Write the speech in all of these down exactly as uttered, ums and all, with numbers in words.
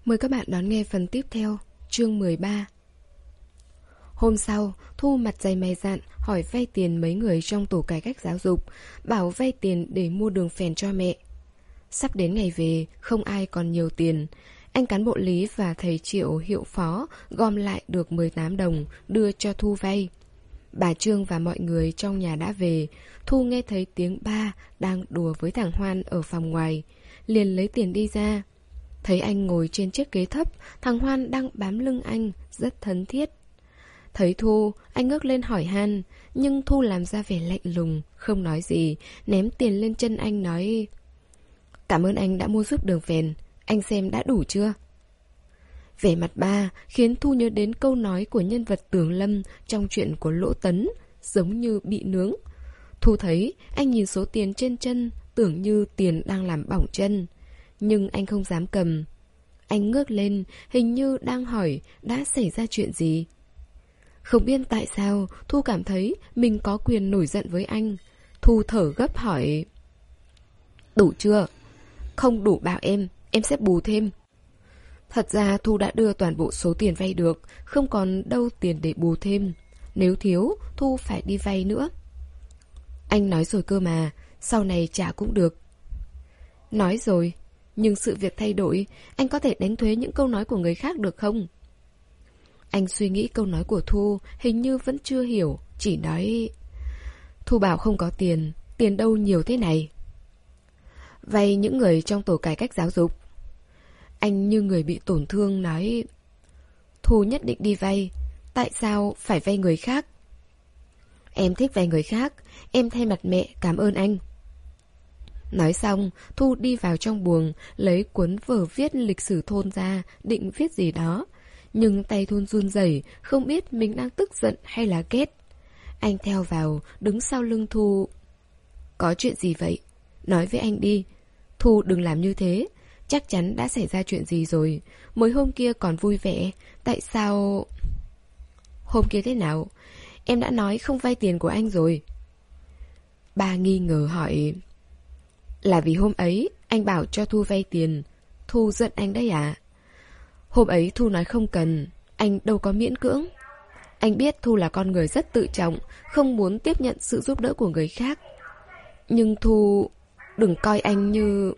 Mời các bạn đón nghe phần tiếp theo, chương mười ba. Hôm sau, Thu mặt dày mày dạn hỏi vay tiền mấy người trong tổ cải cách giáo dục, bảo vay tiền để mua đường phèn cho mẹ. Sắp đến ngày về, không ai còn nhiều tiền. Anh cán bộ Lý và thầy Triệu hiệu phó gom lại được mười tám đồng đưa cho Thu vay. Bà Trương và mọi người trong nhà đã về. Thu nghe thấy tiếng ba đang đùa với thằng Hoan ở phòng ngoài, liền lấy tiền đi ra. Thấy anh ngồi trên chiếc ghế thấp, thằng Hoan đang bám lưng anh, rất thân thiết. Thấy Thu, anh ngước lên hỏi han, nhưng Thu làm ra vẻ lạnh lùng, không nói gì, ném tiền lên chân anh nói: "Cảm ơn anh đã mua giúp đường phèn, anh xem đã đủ chưa?" Vẻ mặt ba khiến Thu nhớ đến câu nói của nhân vật Tường Lâm trong chuyện của Lỗ Tấn, giống như bị nướng. Thu thấy anh nhìn số tiền trên chân, tưởng như tiền đang làm bỏng chân. Nhưng anh không dám cầm. Anh ngước lên, hình như đang hỏi đã xảy ra chuyện gì. Không biết tại sao Thu cảm thấy mình có quyền nổi giận với anh. Thu thở gấp hỏi: "Đủ chưa? Không đủ bảo em, em sẽ bù thêm." Thật ra Thu đã đưa toàn bộ số tiền vay được, không còn đâu tiền để bù thêm. Nếu thiếu, Thu phải đi vay nữa. Anh nói rồi cơ mà, sau này trả cũng được. Nói rồi, nhưng sự việc thay đổi, anh có thể đánh thuế những câu nói của người khác được không? Anh suy nghĩ câu nói của Thu, hình như vẫn chưa hiểu, chỉ nói: "Thu bảo không có tiền, tiền đâu nhiều thế này?" "Vay những người trong tổ cải cách giáo dục." Anh như người bị tổn thương nói: "Thu nhất định đi vay, tại sao phải vay người khác?" "Em thích vay người khác, em thay mặt mẹ cảm ơn anh." Nói xong, Thu đi vào trong buồng, lấy cuốn vở viết lịch sử thôn ra, định viết gì đó. Nhưng tay Thu run rẩy, không biết mình đang tức giận hay là ghét. Anh theo vào, đứng sau lưng Thu. "Có chuyện gì vậy? Nói với anh đi. Thu đừng làm như thế. Chắc chắn đã xảy ra chuyện gì rồi. Mới hôm kia còn vui vẻ, tại sao..." "Hôm kia thế nào? Em đã nói không vay tiền của anh rồi." Ba nghi ngờ hỏi: "Là vì hôm ấy anh bảo cho Thu vay tiền, Thu giận anh đấy à?" "Hôm ấy Thu nói không cần, anh đâu có miễn cưỡng. Anh biết Thu là con người rất tự trọng, không muốn tiếp nhận sự giúp đỡ của người khác. Nhưng Thu... đừng coi anh như..."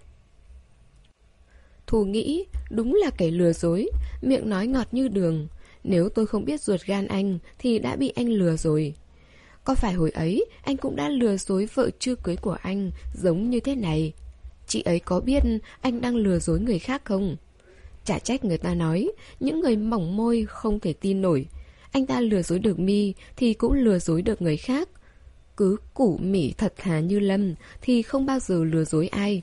Thu nghĩ đúng là kẻ lừa dối, miệng nói ngọt như đường. Nếu tôi không biết ruột gan anh thì đã bị anh lừa rồi. Có phải hồi ấy anh cũng đã lừa dối vợ chưa cưới của anh giống như thế này? Chị ấy có biết anh đang lừa dối người khác không? Chả trách người ta nói những người mỏng môi không thể tin nổi. Anh ta lừa dối được My thì cũng lừa dối được người khác. Cứ củ mỉ thật thà như Lâm thì không bao giờ lừa dối ai.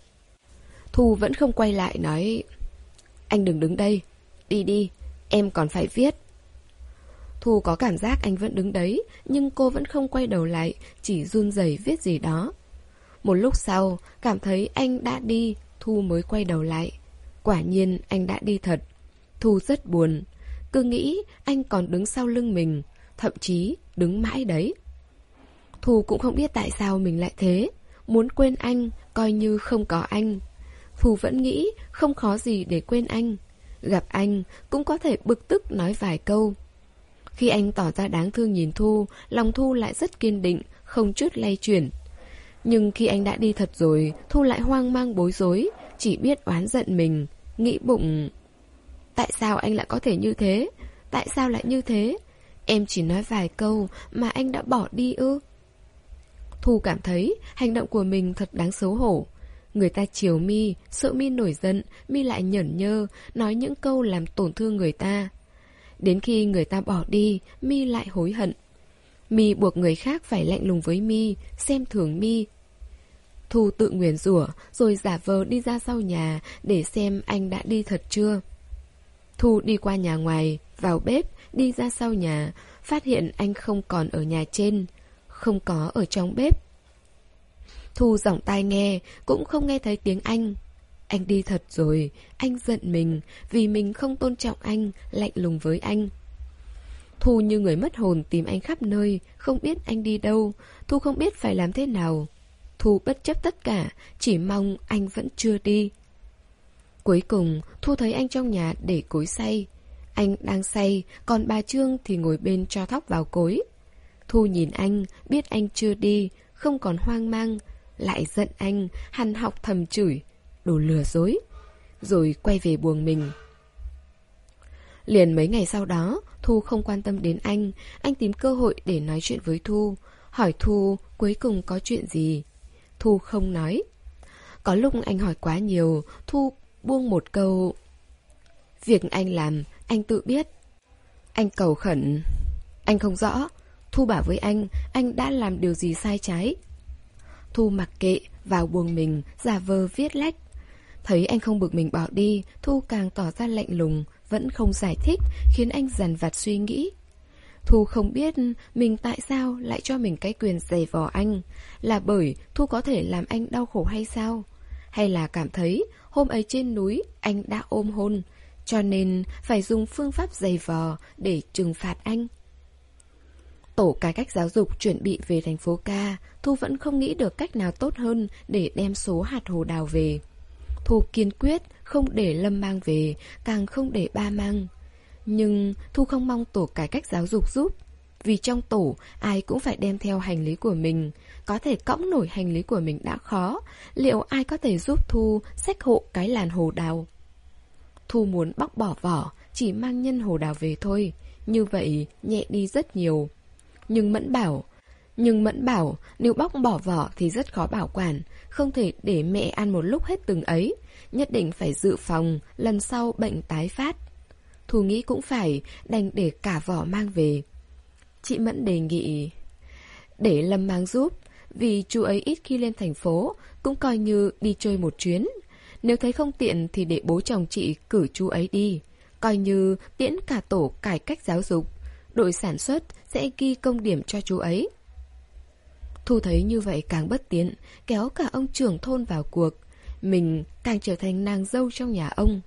Thu vẫn không quay lại nói: "Anh đừng đứng đây, đi đi, em còn phải viết." Thu có cảm giác anh vẫn đứng đấy, nhưng cô vẫn không quay đầu lại, chỉ run rẩy viết gì đó. Một lúc sau, cảm thấy anh đã đi, Thu mới quay đầu lại. Quả nhiên anh đã đi thật. Thu rất buồn, cứ nghĩ anh còn đứng sau lưng mình, thậm chí đứng mãi đấy. Thu cũng không biết tại sao mình lại thế, muốn quên anh, coi như không có anh. Thu vẫn nghĩ không khó gì để quên anh. Gặp anh cũng có thể bực tức nói vài câu. Khi anh tỏ ra đáng thương nhìn Thu, lòng Thu lại rất kiên định, không chút lay chuyển. Nhưng khi anh đã đi thật rồi, Thu lại hoang mang bối rối, chỉ biết oán giận mình, nghĩ bụng: tại sao anh lại có thể như thế? Tại sao lại như thế? Em chỉ nói vài câu mà anh đã bỏ đi ư? Thu cảm thấy hành động của mình thật đáng xấu hổ. Người ta chiều My, sợ My nổi giận, My lại nhởn nhơ, nói những câu làm tổn thương người ta. Đến khi người ta bỏ đi, My lại hối hận. My buộc người khác phải lạnh lùng với My, xem thường My. Thu tự nguyền rủa rồi giả vờ đi ra sau nhà để xem anh đã đi thật chưa. Thu đi qua nhà ngoài, vào bếp, đi ra sau nhà, phát hiện anh không còn ở nhà trên, không có ở trong bếp. Thu giỏng tai nghe, cũng không nghe thấy tiếng anh. Anh đi thật rồi, anh giận mình vì mình không tôn trọng anh, lạnh lùng với anh. Thu như người mất hồn tìm anh khắp nơi, không biết anh đi đâu. Thu không biết phải làm thế nào. Thu bất chấp tất cả, chỉ mong anh vẫn chưa đi. Cuối cùng, Thu thấy anh trong nhà để cối xay. Anh đang xay, còn bà Trương thì ngồi bên cho thóc vào cối. Thu nhìn anh, biết anh chưa đi, không còn hoang mang, lại giận anh, hằn học thầm chửi, đồ lừa dối, rồi quay về buồng mình. Liền mấy ngày sau đó, Thu không quan tâm đến anh, anh tìm cơ hội để nói chuyện với Thu, hỏi Thu cuối cùng có chuyện gì. Thu không nói. Có lúc anh hỏi quá nhiều, Thu buông một câu: việc anh làm, anh tự biết. Anh cầu khẩn. Anh không rõ. Thu bảo với anh, anh đã làm điều gì sai trái. Thu mặc kệ, vào buồng mình, giả vờ viết lách. Thấy anh không bực mình bỏ đi, Thu càng tỏ ra lạnh lùng, vẫn không giải thích, khiến anh dằn vặt suy nghĩ. Thu không biết mình tại sao lại cho mình cái quyền giày vò anh. Là bởi Thu có thể làm anh đau khổ hay sao? Hay là cảm thấy hôm ấy trên núi anh đã ôm hôn, cho nên phải dùng phương pháp giày vò để trừng phạt anh? Tổ cải cách giáo dục chuẩn bị về thành phố ca, Thu vẫn không nghĩ được cách nào tốt hơn để đem số hạt hồ đào về. Thu kiên quyết không để Lâm mang về, càng không để ba mang. Nhưng Thu không mong tổ cải cách giáo dục giúp, vì trong tổ ai cũng phải đem theo hành lý của mình. Có thể cõng nổi hành lý của mình đã khó, liệu ai có thể giúp Thu xách hộ cái làn hồ đào? Thu muốn bóc bỏ vỏ, chỉ mang nhân hồ đào về thôi, như vậy nhẹ đi rất nhiều. Nhưng Mẫn bảo, nhưng Mẫn bảo nếu bóc bỏ vỏ thì rất khó bảo quản, không thể để mẹ ăn một lúc hết từng ấy, nhất định phải dự phòng, lần sau bệnh tái phát. Thu nghĩ cũng phải, đành để cả vỏ mang về. Chị Mẫn đề nghị để Lâm mang giúp, vì chú ấy ít khi lên thành phố, cũng coi như đi chơi một chuyến. Nếu thấy không tiện thì để bố chồng chị cử chú ấy đi, coi như tiễn cả tổ cải cách giáo dục. Đội sản xuất sẽ ghi công điểm cho chú ấy. Thu thấy như vậy càng bất tiện, kéo cả ông trưởng thôn vào cuộc. Mình càng trở thành nàng dâu trong nhà ông.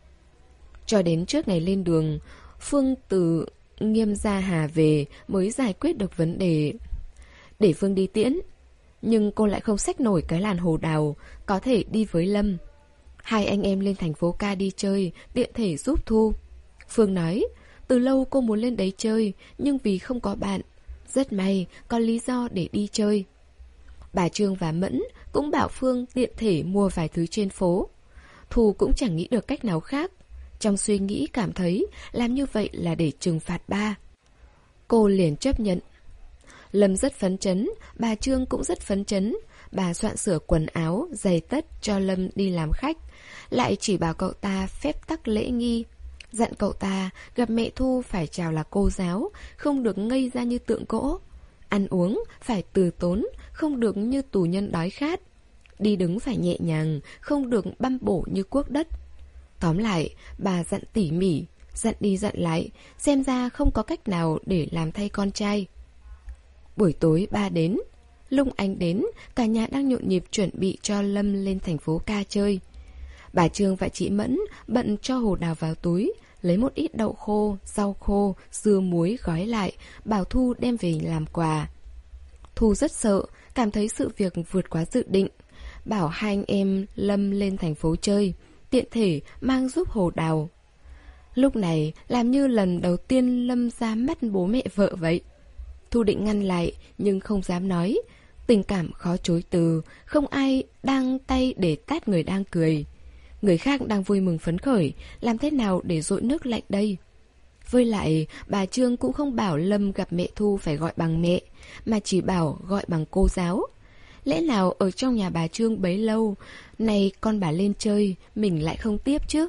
Cho đến trước ngày lên đường, Phương từ Nghiêm Gia Hà về mới giải quyết được vấn đề. Để Phương đi tiễn, nhưng cô lại không xách nổi cái làn hồ đào, có thể đi với Lâm. Hai anh em lên thành phố ca đi chơi, tiện thể giúp Thu. Phương nói, từ lâu cô muốn lên đấy chơi, nhưng vì không có bạn, rất may có lý do để đi chơi. Bà Trương và Mẫn cũng bảo Phương tiện thể mua vài thứ trên phố. Thu cũng chẳng nghĩ được cách nào khác. Trong suy nghĩ cảm thấy làm như vậy là để trừng phạt ba. Cô liền chấp nhận. Lâm rất phấn chấn, bà Trương cũng rất phấn chấn. Bà soạn sửa quần áo, giày tất cho Lâm đi làm khách, lại chỉ bảo cậu ta phép tắc lễ nghi. Dặn cậu ta gặp mẹ Thu phải chào là cô giáo, không được ngây ra như tượng gỗ. Ăn uống phải từ tốn, không được như tù nhân đói khát. Đi đứng phải nhẹ nhàng, không được băm bổ như cuốc đất. Tóm lại, bà dặn tỉ mỉ, dặn đi dặn lại, xem ra không có cách nào để làm thay con trai. Buổi tối ba đến, lúc anh đến, cả nhà đang nhộn nhịp chuẩn bị cho Lâm lên thành phố ca chơi. Bà Trương và chị Mẫn bận cho hồ đào vào túi, lấy một ít đậu khô, rau khô, dưa muối gói lại, bảo Thu đem về làm quà. Thu rất sợ, cảm thấy sự việc vượt quá dự định, bảo hai anh em Lâm lên thành phố chơi, tiện thể mang giúp hồ đào. Lúc này làm như lần đầu tiên Lâm ra mắt bố mẹ vợ vậy. Thu định ngăn lại nhưng không dám nói, tình cảm khó chối từ, không ai đang tay để tát người đang cười. Người khác đang vui mừng phấn khởi, làm thế nào để dội nước lạnh đây? Với lại, bà Trương cũng không bảo Lâm gặp mẹ Thu phải gọi bằng mẹ, mà chỉ bảo gọi bằng cô giáo. Lẽ nào ở trong nhà bà Trương bấy lâu, này con bà lên chơi, mình lại không tiếp chứ?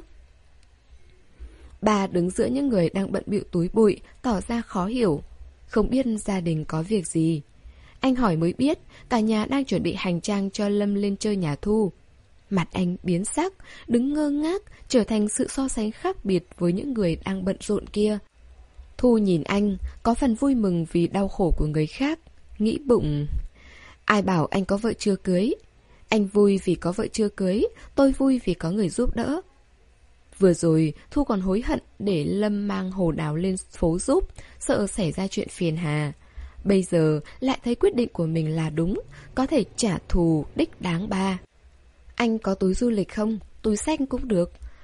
Bà đứng giữa những người đang bận bịu túi bụi, tỏ ra khó hiểu, không biết gia đình có việc gì. Anh hỏi mới biết, cả nhà đang chuẩn bị hành trang cho Lâm lên chơi nhà Thu. Mặt anh biến sắc, đứng ngơ ngác, trở thành sự so sánh khác biệt với những người đang bận rộn kia. Thu nhìn anh, có phần vui mừng vì đau khổ của người khác, nghĩ bụng, ai bảo anh có vợ chưa cưới? Anh vui vì có vợ chưa cưới, tôi vui vì có người giúp đỡ. Vừa rồi, Thu còn hối hận để Lâm mang hồ đào lên phố giúp, sợ xảy ra chuyện phiền hà. Bây giờ lại thấy quyết định của mình là đúng, có thể trả thù đích đáng ba. Anh có túi du lịch không? Túi xách cũng được.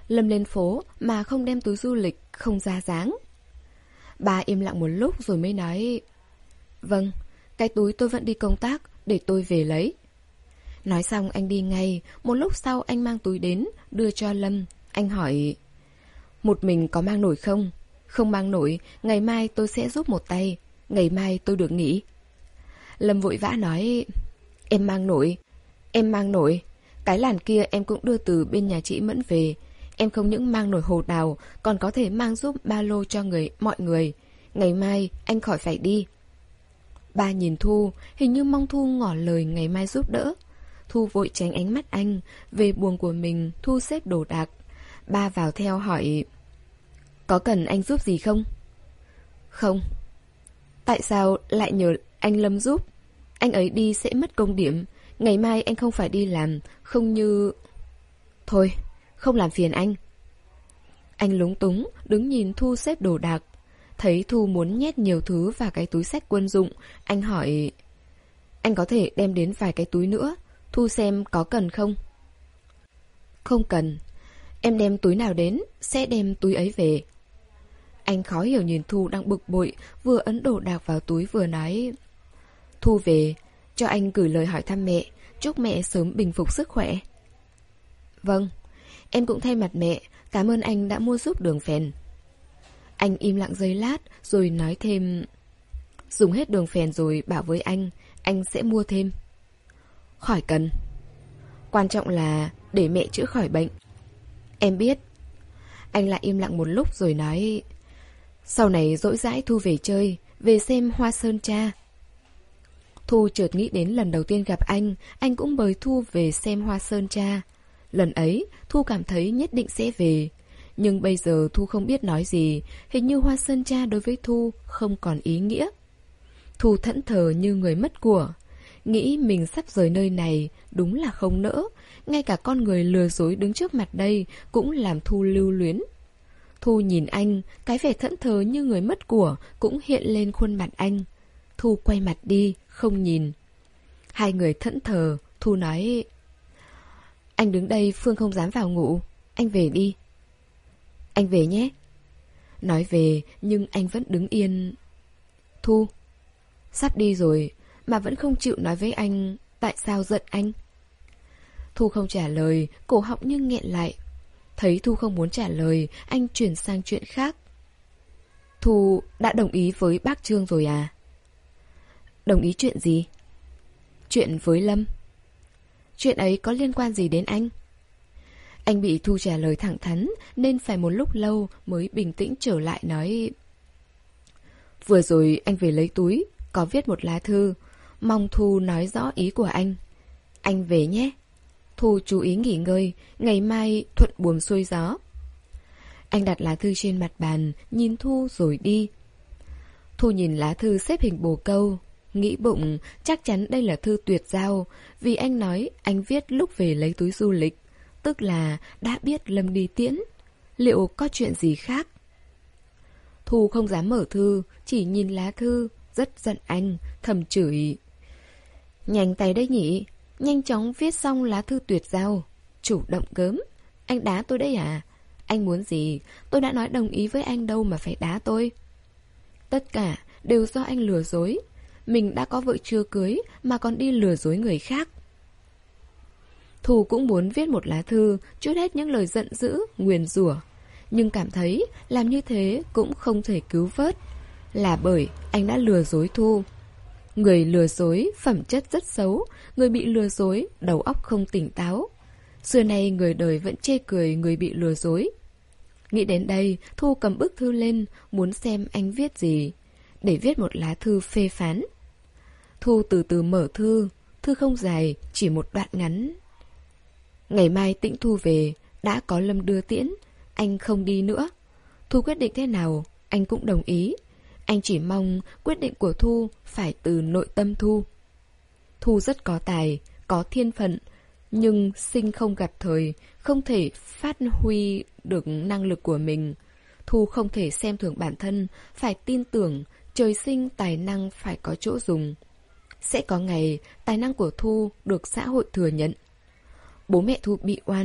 Lâm lên phố mà không đem túi du lịch, không ra dáng. Ba im lặng một lúc rồi mới nói: Vâng, cái túi tôi vẫn đi công tác, để tôi về lấy. Nói xong anh đi ngay. Một lúc sau anh mang túi đến, đưa cho Lâm. Anh hỏi: Một mình có mang nổi không? Không mang nổi, ngày mai tôi sẽ giúp một tay. Ngày mai tôi được nghỉ. Lâm vội vã nói: Em mang nổi. Em mang nổi. Cái làn kia em cũng đưa từ bên nhà chị Mẫn về. Em không những mang nổi hồ đào, còn có thể mang giúp ba lô cho người mọi người. Ngày mai anh khỏi phải đi. Ba nhìn Thu, hình như mong Thu ngỏ lời ngày mai giúp đỡ. Thu vội tránh ánh mắt anh. Về buồng của mình, Thu xếp đồ đạc. Ba vào theo hỏi: Có cần anh giúp gì không? Không. Tại sao lại nhờ anh Lâm giúp? Anh ấy đi sẽ mất công điểm. Ngày mai anh không phải đi làm. Không như... Thôi, không làm phiền anh. Anh lúng túng, đứng nhìn Thu xếp đồ đạc. Thấy Thu muốn nhét nhiều thứ vào cái túi xách quân dụng, anh hỏi: Anh có thể đem đến vài cái túi nữa, Thu xem có cần không? Không cần. Em đem túi nào đến, sẽ đem túi ấy về. Anh khó hiểu nhìn Thu đang bực bội, vừa ấn đồ đạc vào túi vừa nói: Thu về, cho anh gửi lời hỏi thăm mẹ, chúc mẹ sớm bình phục sức khỏe. Vâng, em cũng thay mặt mẹ, cảm ơn anh đã mua giúp đường phèn. Anh im lặng giây lát, rồi nói thêm: Dùng hết đường phèn rồi bảo với anh, anh sẽ mua thêm. Khỏi cần. Quan trọng là để mẹ chữa khỏi bệnh. Em biết. Anh lại im lặng một lúc rồi nói: Sau này rỗi rãi Thu về chơi, về xem Hoa Sơn Cha. Thu chợt nghĩ đến lần đầu tiên gặp anh, anh cũng mời Thu về xem Hoa Sơn Cha. Lần ấy, Thu cảm thấy nhất định sẽ về. Nhưng bây giờ Thu không biết nói gì, hình như Hoa Sơn Cha đối với Thu không còn ý nghĩa. Thu thẫn thờ như người mất của. Nghĩ mình sắp rời nơi này, đúng là không nỡ. Ngay cả con người lừa dối đứng trước mặt đây cũng làm Thu lưu luyến. Thu nhìn anh, cái vẻ thẫn thờ như người mất của cũng hiện lên khuôn mặt anh. Thu quay mặt đi, không nhìn. Hai người thẫn thờ, Thu nói: Anh đứng đây Phương không dám vào ngủ. Anh về đi. Anh về nhé. Nói về nhưng anh vẫn đứng yên. Thu, sắp đi rồi mà vẫn không chịu nói với anh tại sao giận anh. Thu không trả lời, cổ họng như nghẹn lại. Thấy Thu không muốn trả lời, anh chuyển sang chuyện khác. Thu đã đồng ý với bác Trương rồi à? Đồng ý chuyện gì? Chuyện với Lâm. Chuyện ấy có liên quan gì đến anh? Anh bị Thu trả lời thẳng thắn nên phải một lúc lâu mới bình tĩnh trở lại nói: Vừa rồi anh về lấy túi, có viết một lá thư, mong Thu nói rõ ý của anh. Anh về nhé. Thu chú ý nghỉ ngơi, ngày mai thuận buồm xuôi gió. Anh đặt lá thư trên mặt bàn, nhìn Thu rồi đi. Thu nhìn lá thư xếp hình bồ câu, nghĩ bụng chắc chắn đây là thư tuyệt giao, vì anh nói anh viết lúc về lấy túi du lịch, tức là đã biết Lâm đi tiễn. Liệu có chuyện gì khác? Thu không dám mở thư, chỉ nhìn lá thư, rất giận anh, thầm chửi: Nhanh tay đấy nhỉ, nhanh chóng viết xong lá thư tuyệt giao. Chủ động gớm. Anh đá tôi đấy à? Anh muốn gì? Tôi đã nói đồng ý với anh đâu mà phải đá tôi. Tất cả đều do anh lừa dối. Mình đã có vợ chưa cưới mà còn đi lừa dối người khác. Thu cũng muốn viết một lá thư trút hết những lời giận dữ, nguyền rủa, nhưng cảm thấy làm như thế cũng không thể cứu vớt. Là bởi anh đã lừa dối Thu. Người lừa dối phẩm chất rất xấu, người bị lừa dối đầu óc không tỉnh táo. Xưa nay người đời vẫn chê cười người bị lừa dối. Nghĩ đến đây, Thu cầm bức thư lên, muốn xem anh viết gì, để viết một lá thư phê phán. Thu từ từ mở thư, thư không dài, chỉ một đoạn ngắn. Ngày mai Tĩnh Thu về, đã có Lâm đưa tiễn, anh không đi nữa. Thu quyết định thế nào, anh cũng đồng ý. Anh chỉ mong quyết định của Thu phải từ nội tâm Thu. Thu rất có tài, có thiên phận, nhưng sinh không gặp thời, không thể phát huy được năng lực của mình. Thu không thể xem thường bản thân, phải tin tưởng trời sinh tài năng phải có chỗ dùng. Sẽ có ngày tài năng của Thu được xã hội thừa nhận. Bố mẹ Thu bị oan,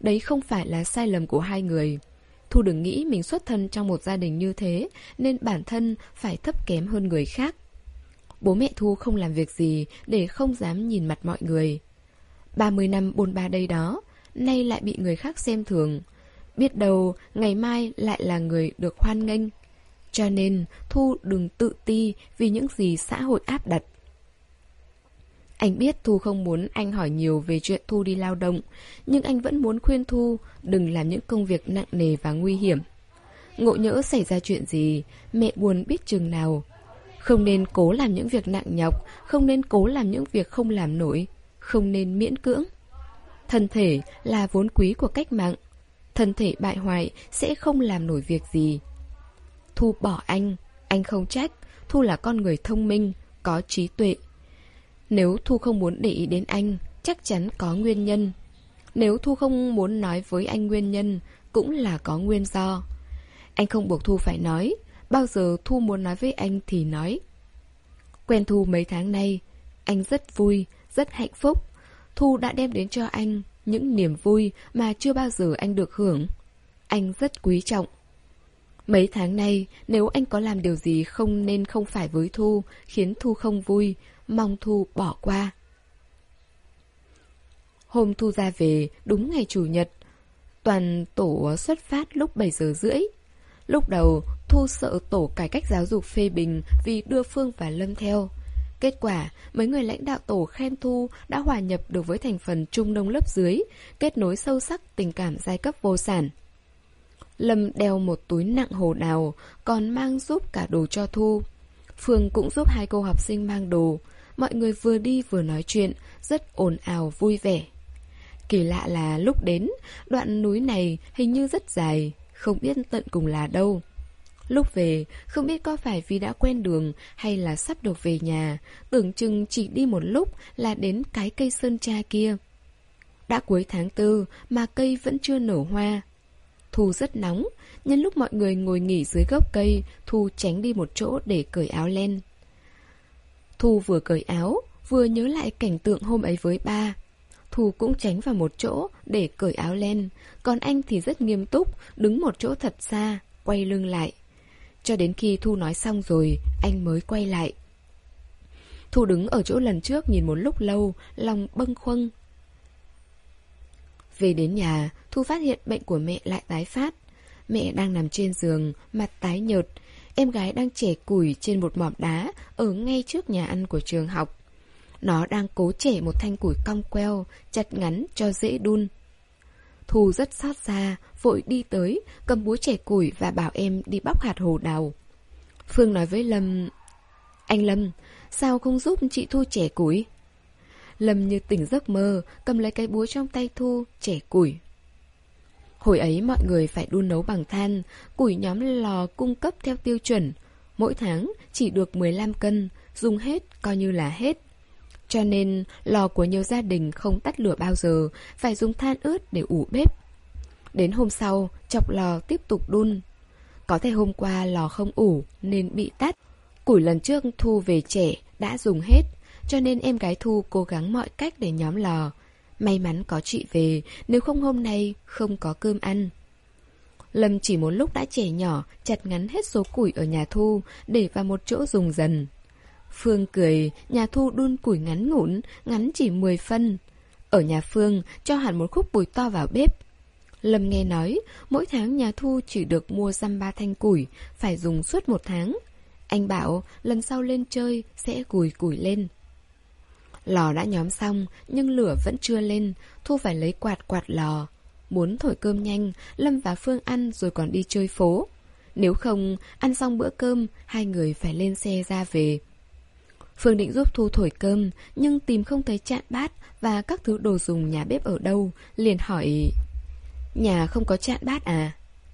đấy không phải là sai lầm của hai người. Thu đừng nghĩ mình xuất thân trong một gia đình như thế nên bản thân phải thấp kém hơn người khác. Bố mẹ Thu không làm việc gì để không dám nhìn mặt mọi người. ba mươi năm bôn ba đây đó, nay lại bị người khác xem thường. Biết đâu ngày mai lại là người được hoan nghênh. Cho nên Thu đừng tự ti vì những gì xã hội áp đặt. Anh biết Thu không muốn anh hỏi nhiều về chuyện Thu đi lao động, nhưng anh vẫn muốn khuyên Thu đừng làm những công việc nặng nề và nguy hiểm. Ngộ nhỡ xảy ra chuyện gì, mẹ buồn biết chừng nào. Không nên cố làm những việc nặng nhọc, không nên cố làm những việc không làm nổi, không nên miễn cưỡng. Thân thể là vốn quý của cách mạng. Thân thể bại hoại sẽ không làm nổi việc gì. Thu bỏ anh, anh không trách. Thu là con người thông minh, có trí tuệ. Nếu Thu không muốn để ý đến anh, chắc chắn có nguyên nhân. Nếu Thu không muốn nói với anh nguyên nhân, cũng là có nguyên do. Anh không buộc Thu phải nói. Bao giờ Thu muốn nói với anh thì nói. Quen Thu mấy tháng nay, anh rất vui, rất hạnh phúc. Thu đã đem đến cho anh những niềm vui mà chưa bao giờ anh được hưởng. Anh rất quý trọng. Mấy tháng nay, nếu anh có làm điều gì không nên không phải với Thu, khiến Thu không vui, mong Thu bỏ qua. Hôm Thu ra về, đúng ngày Chủ nhật, toàn tổ xuất phát lúc bảy giờ rưỡi. Lúc đầu, Thu sợ tổ cải cách giáo dục phê bình vì đưa Phương và Lâm theo. Kết quả, mấy người lãnh đạo tổ khen Thu đã hòa nhập được với thành phần trung nông lớp dưới, kết nối sâu sắc tình cảm giai cấp vô sản. Lâm đeo một túi nặng hồ đào, còn mang giúp cả đồ cho Thu. Phương cũng giúp hai cô học sinh mang đồ. Mọi người vừa đi vừa nói chuyện, rất ồn ào vui vẻ. Kỳ lạ là lúc đến, đoạn núi này hình như rất dài, không biết tận cùng là đâu. Lúc về, không biết có phải vì đã quen đường hay là sắp được về nhà, tưởng chừng chỉ đi một lúc là đến cái cây sơn tra kia. Đã cuối tháng tư mà cây vẫn chưa nở hoa. Thu rất nóng, nhân lúc mọi người ngồi nghỉ dưới gốc cây, Thu tránh đi một chỗ để cởi áo len. Thu vừa cởi áo, vừa nhớ lại cảnh tượng hôm ấy với ba. Thu cũng tránh vào một chỗ để cởi áo len, còn anh thì rất nghiêm túc, đứng một chỗ thật xa, quay lưng lại. Cho đến khi Thu nói xong rồi, anh mới quay lại. Thu đứng ở chỗ lần trước nhìn một lúc lâu, lòng bâng khuâng. Về đến nhà, Thu phát hiện bệnh của mẹ lại tái phát. Mẹ đang nằm trên giường, mặt tái nhợt. Em gái đang chẻ củi trên một mỏm đá ở ngay trước nhà ăn của trường học. Nó đang cố chẻ một thanh củi cong queo, chặt ngắn cho dễ đun. Thu rất xót xa, vội đi tới, cầm búa chẻ củi và bảo em đi bóc hạt hồ đào. Phương nói với Lâm: Anh Lâm, sao không giúp chị Thu chẻ củi? Lâm như tỉnh giấc mơ, cầm lấy cái búa trong tay Thu, chẻ củi. Hồi ấy mọi người phải đun nấu bằng than, củi nhóm lò cung cấp theo tiêu chuẩn. Mỗi tháng chỉ được mười lăm cân, dùng hết coi như là hết. Cho nên lò của nhiều gia đình không tắt lửa bao giờ, phải dùng than ướt để ủ bếp. Đến hôm sau, chọc lò tiếp tục đun. Có thể hôm qua lò không ủ nên bị tắt. Củi lần trước Thu về chẻ đã dùng hết, cho nên em gái Thu cố gắng mọi cách để nhóm lò. May mắn có chị về, nếu không hôm nay không có cơm ăn. Lâm chỉ một lúc đã chẻ nhỏ, chặt ngắn hết số củi ở nhà Thu để vào một chỗ dùng dần. Phương cười, nhà Thu đun củi ngắn ngủn, ngắn chỉ mười phân. Ở nhà Phương cho hẳn một khúc củi to vào bếp. Lâm nghe nói, mỗi tháng nhà Thu chỉ được mua dăm ba thanh củi, phải dùng suốt một tháng. Anh bảo lần sau lên chơi sẽ gùi củi lên. Lò đã nhóm xong, nhưng lửa vẫn chưa lên, Thu phải lấy quạt quạt lò. Muốn thổi cơm nhanh, Lâm và Phương ăn rồi còn đi chơi phố. Nếu không, ăn xong bữa cơm, hai người phải lên xe ra về. Phương định giúp Thu thổi cơm, nhưng tìm không thấy chạn bát và các thứ đồ dùng nhà bếp ở đâu, liền hỏi: Nhà không có chạn bát à?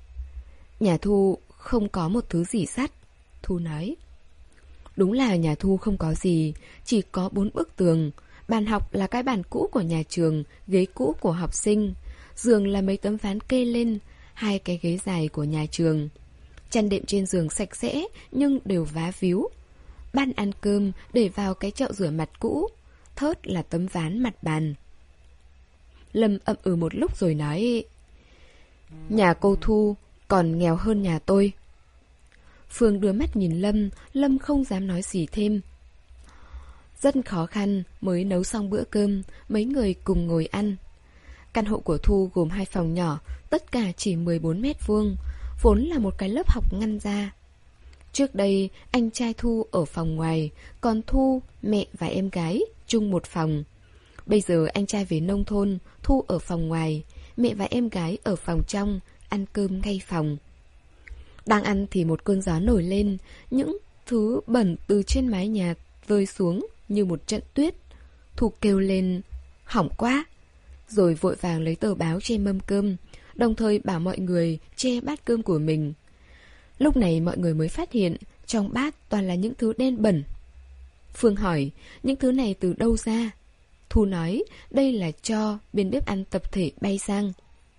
Nhà Thu không có một thứ gì sắt, Thu nói. Đúng là nhà Thu không có gì, chỉ có bốn bức tường. Bàn học là cái bàn cũ của nhà trường, ghế cũ của học sinh. Giường là mấy tấm ván kê lên, hai cái ghế dài của nhà trường. Chăn đệm trên giường sạch sẽ nhưng đều vá víu. Bàn ăn cơm để vào cái chậu rửa mặt cũ. Thớt là tấm ván mặt bàn. Lâm ậm ừ một lúc rồi nói: Nhà cô Thu còn nghèo hơn nhà tôi. Phương đưa mắt nhìn Lâm, Lâm không dám nói gì thêm. Rất khó khăn mới nấu xong bữa cơm, mấy người cùng ngồi ăn. Căn hộ của Thu gồm hai phòng nhỏ, tất cả chỉ mười bốn mét vuông, vốn là một cái lớp học ngăn ra. Trước đây, anh trai Thu ở phòng ngoài, còn Thu, mẹ và em gái chung một phòng. Bây giờ anh trai về nông thôn, Thu ở phòng ngoài, mẹ và em gái ở phòng trong, ăn cơm ngay phòng. Đang ăn thì một cơn gió nổi lên, những thứ bẩn từ trên mái nhà rơi xuống như một trận tuyết. Thu kêu lên: Hỏng quá! Rồi vội vàng lấy tờ báo che mâm cơm, đồng thời bảo mọi người che bát cơm của mình. Lúc này mọi người mới phát hiện trong bát toàn là những thứ đen bẩn. Phương hỏi: Những thứ này từ đâu ra? Thu nói: Đây là cho bên bếp ăn tập thể bay sang.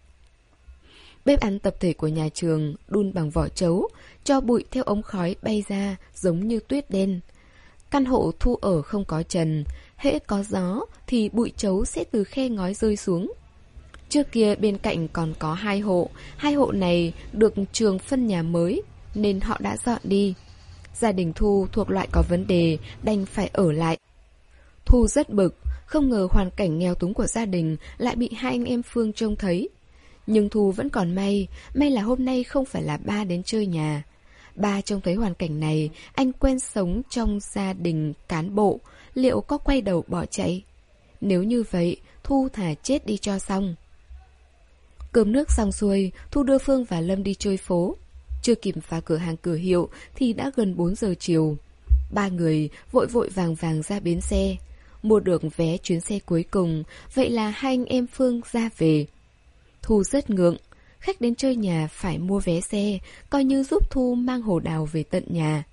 Bếp ăn tập thể của nhà trường đun bằng vỏ trấu, cho bụi theo ống khói bay ra giống như tuyết đen. Căn hộ Thu ở không có trần, hễ có gió thì bụi trấu sẽ từ khe ngói rơi xuống. Trước kia bên cạnh còn có hai hộ, hai hộ này được trường phân nhà mới nên họ đã dọn đi. Gia đình Thu thuộc loại có vấn đề, đành phải ở lại. Thu rất bực, không ngờ hoàn cảnh nghèo túng của gia đình lại bị hai anh em Phương trông thấy. Nhưng Thu vẫn còn may, may là hôm nay không phải là ba đến chơi nhà. Ba trông thấy hoàn cảnh này, anh quen sống trong gia đình cán bộ, liệu có quay đầu bỏ chạy? Nếu như vậy, Thu thà chết đi cho xong. Cơm nước xong xuôi, Thu đưa Phương và Lâm đi chơi phố. Chưa kịp phá cửa hàng cửa hiệu thì đã gần bốn giờ chiều. Ba người vội vội vàng vàng ra bến xe, mua được vé chuyến xe cuối cùng, vậy là hai anh em Phương ra về. Thu rất ngượng, khách đến chơi nhà phải mua vé xe, coi như giúp Thu mang hồ đào về tận nhà.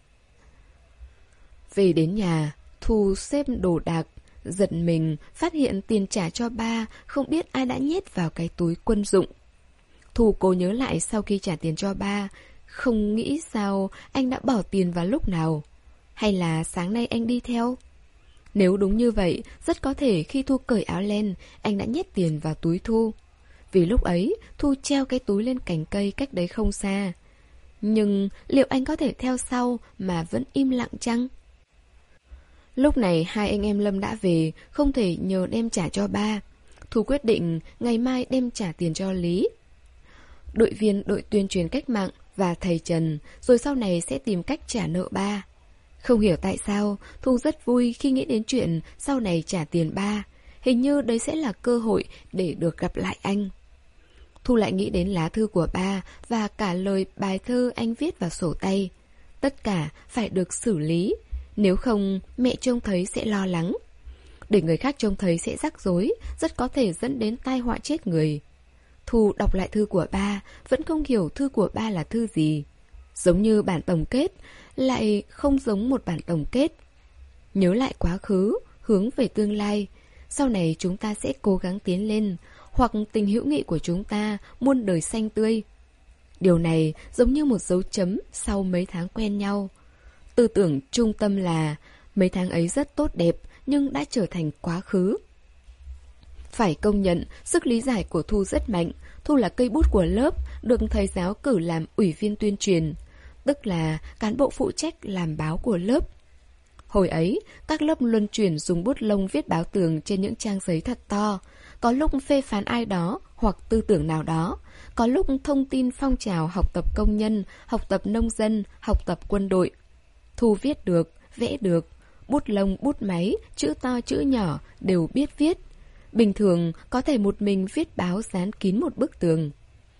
Về đến nhà, Thu xếp đồ đạc, giật mình phát hiện tiền trả cho ba không biết ai đã nhét vào cái túi quân dụng. Thu cố nhớ lại sau khi trả tiền cho ba, không nghĩ sao anh đã bỏ tiền vào lúc nào. Hay là sáng nay anh đi theo? Nếu đúng như vậy, rất có thể khi Thu cởi áo len, anh đã nhét tiền vào túi Thu. Vì lúc ấy, Thu treo cái túi lên cành cây cách đấy không xa. Nhưng liệu anh có thể theo sau mà vẫn im lặng chăng? Lúc này hai anh em Lâm đã về, không thể nhờ đem trả cho ba. Thu quyết định ngày mai đem trả tiền cho Lý, đội viên đội tuyên truyền cách mạng, và thầy Trần, rồi sau này sẽ tìm cách trả nợ ba. Không hiểu tại sao, Thu rất vui khi nghĩ đến chuyện sau này trả tiền ba. Hình như đấy sẽ là cơ hội để được gặp lại anh. Thu lại nghĩ đến lá thư của ba và cả lời bài thơ anh viết vào sổ tay. Tất cả phải được xử lý, nếu không mẹ trông thấy sẽ lo lắng. Để người khác trông thấy sẽ rắc rối, rất có thể dẫn đến tai họa chết người. Thu đọc lại thư của ba, vẫn không hiểu thư của ba là thư gì. Giống như bản tổng kết, lại không giống một bản tổng kết. Nhớ lại quá khứ, hướng về tương lai. Sau này chúng ta sẽ cố gắng tiến lên, hoặc tình hữu nghị của chúng ta muôn đời xanh tươi. Điều này giống như một dấu chấm sau mấy tháng quen nhau. Tư tưởng trung tâm là mấy tháng ấy rất tốt đẹp nhưng đã trở thành quá khứ. Phải công nhận, sức lý giải của Thu rất mạnh. Thu là cây bút của lớp, được thầy giáo cử làm ủy viên tuyên truyền, tức là cán bộ phụ trách làm báo của lớp. Hồi ấy, các lớp luân chuyển dùng bút lông viết báo tường trên những trang giấy thật to, có lúc phê phán ai đó hoặc tư tưởng nào đó, có lúc thông tin phong trào học tập công nhân, học tập nông dân, học tập quân đội. Thu viết được, vẽ được, bút lông, bút máy, chữ to chữ nhỏ đều biết viết. Bình thường có thể một mình viết báo dán kín một bức tường.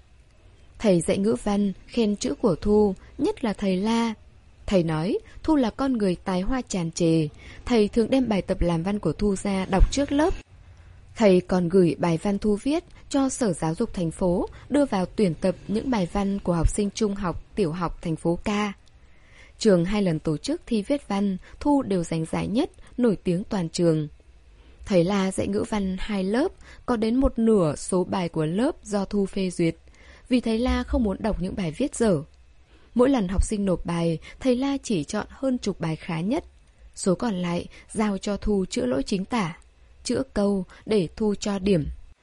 Thầy dạy ngữ văn khen chữ của Thu, nhất là thầy La. Thầy nói Thu là con người tài hoa tràn trề. Thầy thường đem bài tập làm văn của Thu ra đọc trước lớp. Thầy còn gửi bài văn Thu viết cho Sở Giáo dục thành phố đưa vào tuyển tập những bài văn của học sinh trung học, tiểu học thành phố Ca. Trường hai lần tổ chức thi viết văn, Thu đều giành giải nhất, nổi tiếng toàn trường. Thầy La dạy ngữ văn hai lớp, có đến một nửa số bài của lớp do Thu phê duyệt, vì thầy La không muốn đọc những bài viết dở. Mỗi lần học sinh nộp bài, thầy La chỉ chọn hơn chục bài khá nhất. Số còn lại giao cho Thu chữa lỗi chính tả, chữa câu để Thu cho điểm.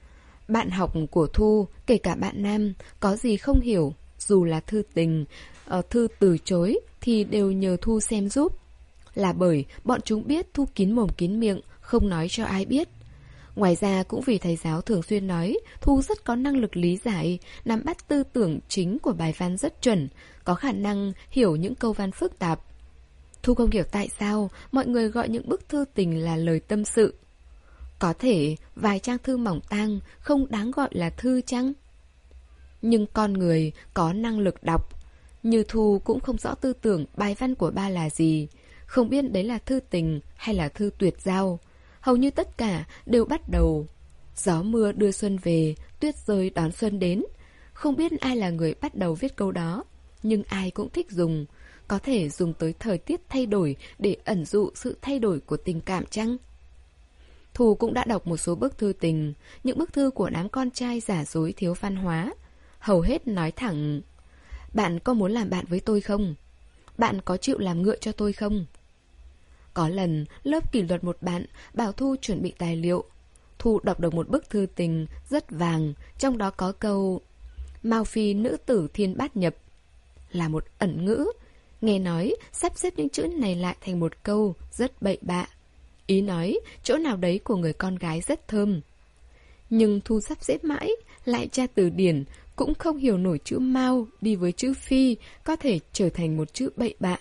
Bạn học của Thu, kể cả bạn nam, có gì không hiểu, dù là thư tình, uh, thư từ chối thì đều nhờ Thu xem giúp. Là bởi bọn chúng biết Thu kín mồm kín miệng, không nói cho ai biết. Ngoài ra cũng vì thầy giáo thường xuyên nói Thu rất có năng lực lý giải, nắm bắt tư tưởng chính của bài văn rất chuẩn, có khả năng hiểu những câu văn phức tạp. Thu không hiểu tại sao mọi người gọi những bức thư tình là lời tâm sự. Có thể vài trang thư mỏng tang không đáng gọi là thư chăng? Nhưng con người có năng lực đọc. Như Thu cũng không rõ tư tưởng bài văn của ba là gì, không biết đấy là thư tình hay là thư tuyệt giao. Hầu như tất cả đều bắt đầu gió mưa đưa xuân về, tuyết rơi đón xuân đến. Không biết ai là người bắt đầu viết câu đó, nhưng ai cũng thích dùng. Có thể dùng tới thời tiết thay đổi để ẩn dụ sự thay đổi của tình cảm chăng? Thu cũng đã đọc một số bức thư tình, những bức thư của đám con trai giả dối thiếu văn hóa. Hầu hết nói thẳng: bạn có muốn làm bạn với tôi không? Bạn có chịu làm ngựa cho tôi không? Có lần, lớp kỷ luật một bạn bảo Thu chuẩn bị tài liệu. Thu đọc được một bức thư tình rất vàng, trong đó có câu Mao phi nữ tử thiên bát nhập, là một ẩn ngữ. Nghe nói sắp xếp những chữ này lại thành một câu rất bậy bạ. Ý nói chỗ nào đấy của người con gái rất thơm. Nhưng Thu sắp xếp mãi, lại tra từ điển, cũng không hiểu nổi chữ Mao đi với chữ phi có thể trở thành một chữ bậy bạ.